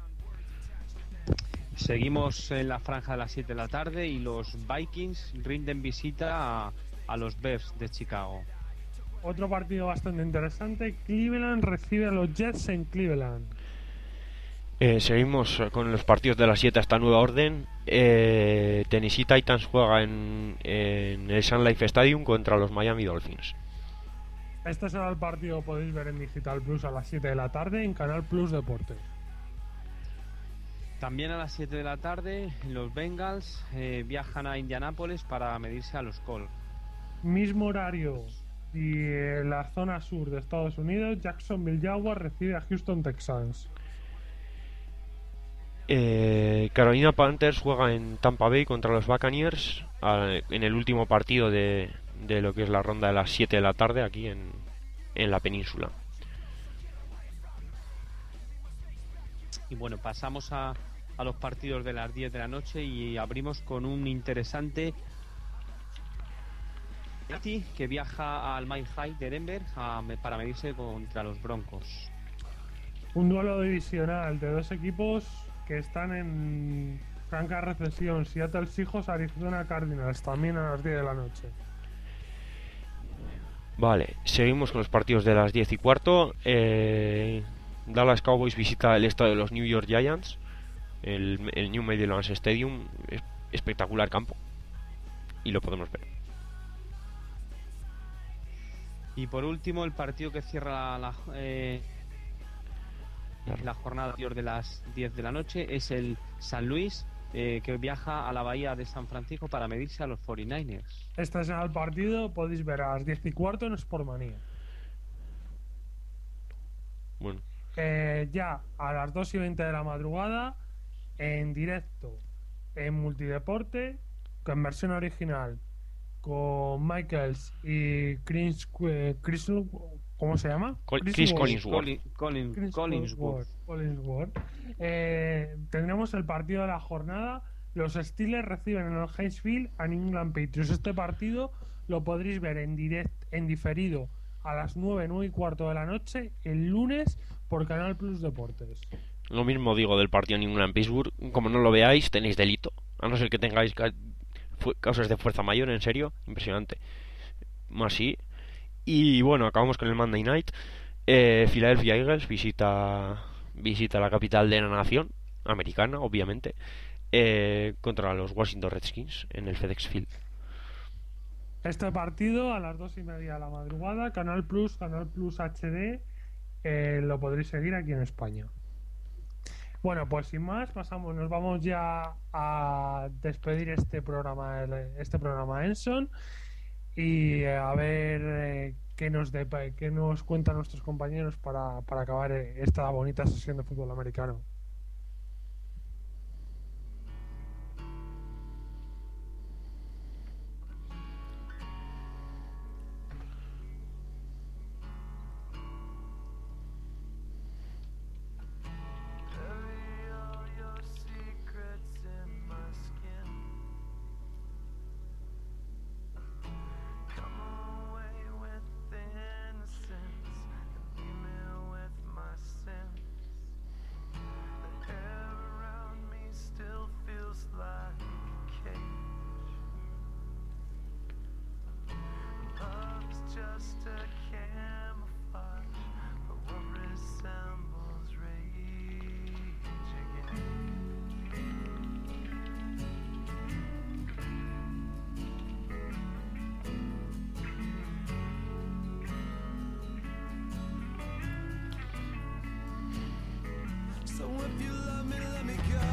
Speaker 2: Seguimos en la franja de las siete de la tarde y los Vikings rinden visita a, a los Bears de Chicago.
Speaker 1: Otro partido bastante interesante. Cleveland recibe a los Jets en Cleveland.
Speaker 3: Eh, seguimos con los partidos de las siete a esta nueva orden. Eh, Tennessee Titans juega en, en el Sun Life Stadium contra los Miami Dolphins.
Speaker 1: Este será el partido que podéis ver en Digital Plus a las siete de la tarde en Canal Plus Deportes.
Speaker 2: También a las siete de la tarde los Bengals eh, viajan a Indianápolis para medirse a los Colts.
Speaker 1: Mismo horario y en la zona sur de Estados Unidos, Jacksonville Jaguars recibe a Houston Texans.
Speaker 3: Eh, Carolina Panthers juega en Tampa Bay contra los Buccaneers a, en el último partido de, de lo que es la ronda de las siete de la tarde aquí en, en la península.
Speaker 2: Y bueno, pasamos a, a los partidos de las diez de la noche y abrimos con un interesante Cincinnati, que viaja al Mile High de Denver a, para medirse contra los Broncos.
Speaker 1: Un duelo divisional de dos equipos que están en franca recesión. Seattle Seahawks, Arizona Cardinals, también a las diez de la noche.
Speaker 3: Vale, seguimos con los partidos de las diez y cuarto. Eh, Dallas Cowboys visita el estadio de los New York Giants, el, el New Meadowlands Stadium. Es, espectacular campo, y lo podemos ver.
Speaker 2: Y por último, el partido que cierra la, eh, la jornada de las diez de la noche es el San Luis, eh, que viaja a la bahía de San Francisco para medirse a los cuarenta y nueve ers.
Speaker 1: Este es el partido, podéis ver a las diez y cuarto en Sportmanía.
Speaker 3: Bueno,
Speaker 1: Eh, ya a las dos y veinte de la madrugada, en directo, en Multideporte, con versión original, con Michaels y Chris, eh, Chris ¿cómo se llama?
Speaker 3: Col- Chris Collinsworth.
Speaker 2: Colin- Colin-
Speaker 1: Chris
Speaker 2: Collinsworth.
Speaker 1: Collinsworth. Eh, tendremos el partido de la jornada. Los Steelers reciben en el Heinz Field a New England Patriots. Este partido lo podréis ver en direct, en diferido a las nueve, nueve y cuarto de la noche el lunes por Canal Plus Deportes.
Speaker 3: lo mismo digo del partido New England-Pittsburgh. Como no lo veáis, tenéis delito. A no ser que tengáis ca- fu- causas de fuerza mayor, en serio. Impresionante. Más sí. Y bueno, acabamos con el Monday Night. Eh, Philadelphia Eagles visita visita la capital de la nación americana, obviamente, eh, contra los Washington Redskins en el FedEx Field.
Speaker 1: Este partido a las dos y media de la madrugada, Canal Plus, Canal Plus H D, eh, lo podréis seguir aquí en España. Bueno, pues sin más, pasamos, nos vamos ya a despedir este programa, este programa Enson, y eh, a ver eh, qué nos de, qué nos cuentan nuestros compañeros para, para acabar esta bonita sesión de fútbol americano.
Speaker 4: So if you love me, let me go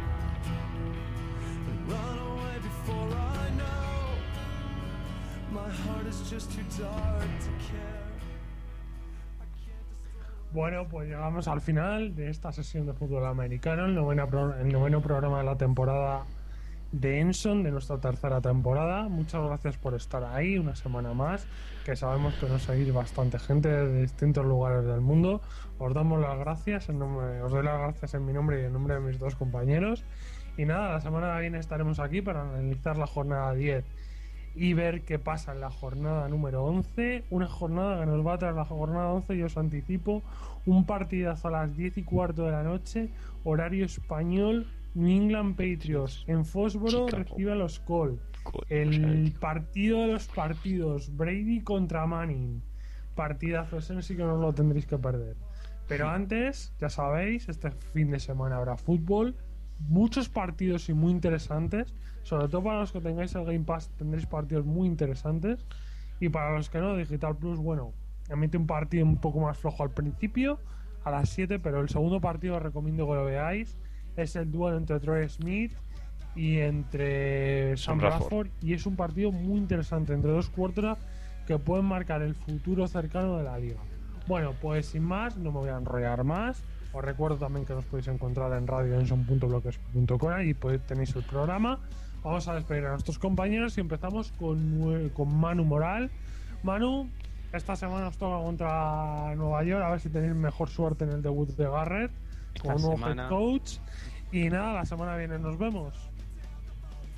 Speaker 4: and run away before I know. My heart is just too dark to care. I can't destroy.
Speaker 1: Bueno, pues llegamos al final de esta sesión de fútbol americano, el noveno, pro- el noveno programa de la temporada de Enson, de nuestra tercera temporada. Muchas gracias por estar ahí una semana más, que sabemos que nos seguís bastante gente de distintos lugares del mundo. Os damos las gracias, en nombre, os doy las gracias en mi nombre y en nombre de mis dos compañeros. Y nada, la semana que viene estaremos aquí para analizar la jornada diez y ver qué pasa en la jornada número once. Una jornada que nos va a traer la jornada once, y os anticipo un partidazo a las diez y cuarto de la noche, horario español. New England Patriots en Foxboro
Speaker 3: Chicago.
Speaker 1: recibe a los Colts.
Speaker 3: Cool.
Speaker 1: El partido de los partidos, Brady contra Manning. Partidazo, ese sí que no os lo tendréis que perder. Pero antes, ya sabéis, este fin de semana habrá fútbol, muchos partidos y muy interesantes. Sobre todo para los que tengáis el Game Pass tendréis partidos muy interesantes. Y para los que no, Digital Plus, bueno, emite un partido un poco más flojo al principio, a las siete, pero el segundo partido os recomiendo que lo veáis. Es el duelo entre Troy Smith y entre Sam
Speaker 3: Sam Bradford.
Speaker 1: Bradford, y es un partido muy interesante entre dos quarterbacks que pueden marcar el futuro cercano de la liga. Bueno, pues sin más, no me voy a enrollar más. Os recuerdo también que nos podéis encontrar en radio enson punto blogspot punto com y podéis, tenéis el programa. Vamos a despedir a nuestros compañeros y empezamos con, con Manu Moral. Manu, esta semana os toca contra Nueva York, a ver si tenéis mejor suerte en el debut de Garrett
Speaker 2: Esta
Speaker 1: como nuevo
Speaker 2: semana-
Speaker 1: head coach. Y nada, la semana que viene nos vemos.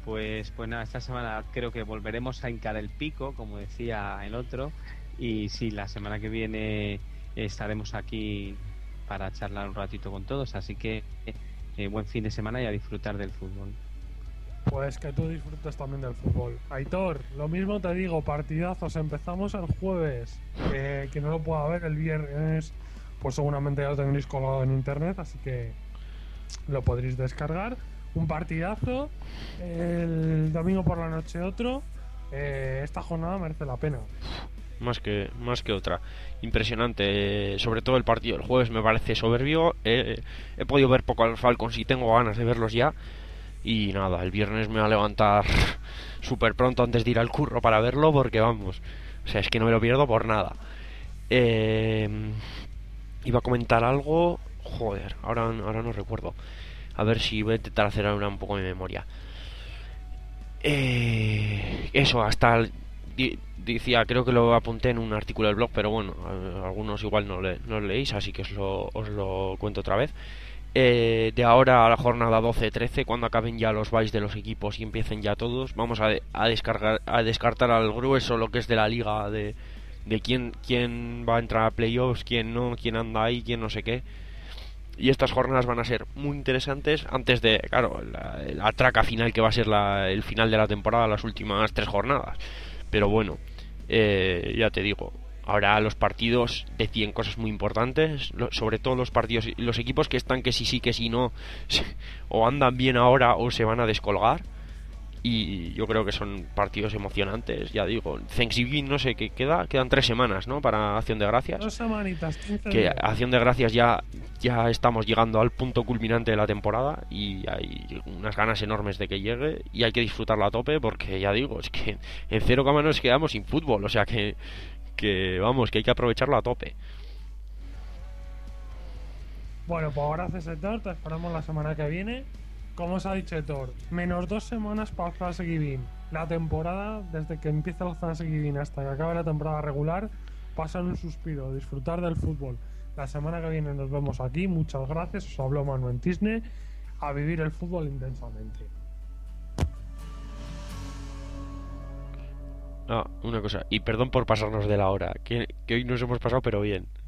Speaker 2: Pues, pues nada, esta semana creo que volveremos a hincar el pico, como decía el otro, y sí, la semana que viene estaremos aquí para charlar un ratito con todos, así que eh, buen fin de semana y a disfrutar del fútbol.
Speaker 1: Pues que tú disfrutes también del fútbol. Aitor, lo mismo te digo, partidazos, empezamos el jueves, que, que no lo pueda ver el viernes, pues seguramente ya lo tendréis colgado en internet, así que lo podréis descargar. Un partidazo, el domingo por la noche otro. Eh, esta jornada merece la pena.
Speaker 3: Más que, más que otra. Impresionante. Sobre todo el partido del jueves me parece soberbio. Eh, he podido ver poco a los Falcons y tengo ganas de verlos ya. Y nada, el viernes me voy a levantar súper pronto antes de ir al curro para verlo, porque vamos, o sea, es que no me lo pierdo por nada. Eh, iba a comentar algo. Joder, ahora, ahora no recuerdo. A ver si voy a intentar hacer ahora un poco de memoria. Eh, eso, hasta el, di, decía, creo que lo apunté en un artículo del blog, pero bueno, algunos igual no, le, no lo leéis, así que os lo, os lo cuento otra vez. Eh, de ahora a la jornada doce trece, cuando acaben ya los byes de los equipos y empiecen ya todos, vamos a, de, a descargar a descartar al grueso lo que es de la liga, de, de quién, quién va a entrar a playoffs, quién no, quién anda ahí, quién no sé qué. Y estas jornadas van a ser muy interesantes antes de, claro, la, la traca final que va a ser la, el final de la temporada, las últimas tres jornadas. Pero bueno, eh, ya te digo, ahora los partidos deciden cosas muy importantes, lo, sobre todo los partidos, los equipos que están que sí sí, que sí no, o andan bien ahora o se van a descolgar. Y yo creo que son partidos emocionantes, ya digo. Thanksgiving, no sé, que queda, quedan tres semanas, ¿no? Para Acción de Gracias.
Speaker 1: Dos semanitas, quince
Speaker 3: Que
Speaker 1: días.
Speaker 3: Acción de Gracias ya, ya estamos llegando al punto culminante de la temporada y hay unas ganas enormes de que llegue y hay que disfrutarlo a tope porque, ya digo, es que en cero coma nos quedamos sin fútbol, o sea que, que vamos, que hay que aprovecharlo a tope.
Speaker 1: Bueno, pues gracias, Héctor. Te esperamos la semana que viene. Como os ha dicho Héctor, menos dos semanas para el Thanksgiving. La temporada, desde que empieza el Thanksgiving hasta que acabe la temporada regular, pasa en un suspiro. Disfrutar del fútbol. La semana que viene nos vemos aquí. Muchas gracias. Os habló Manuel Tisne. A vivir el fútbol intensamente.
Speaker 3: Ah, una cosa, y perdón por pasarnos de la hora, que, que hoy nos hemos pasado pero bien.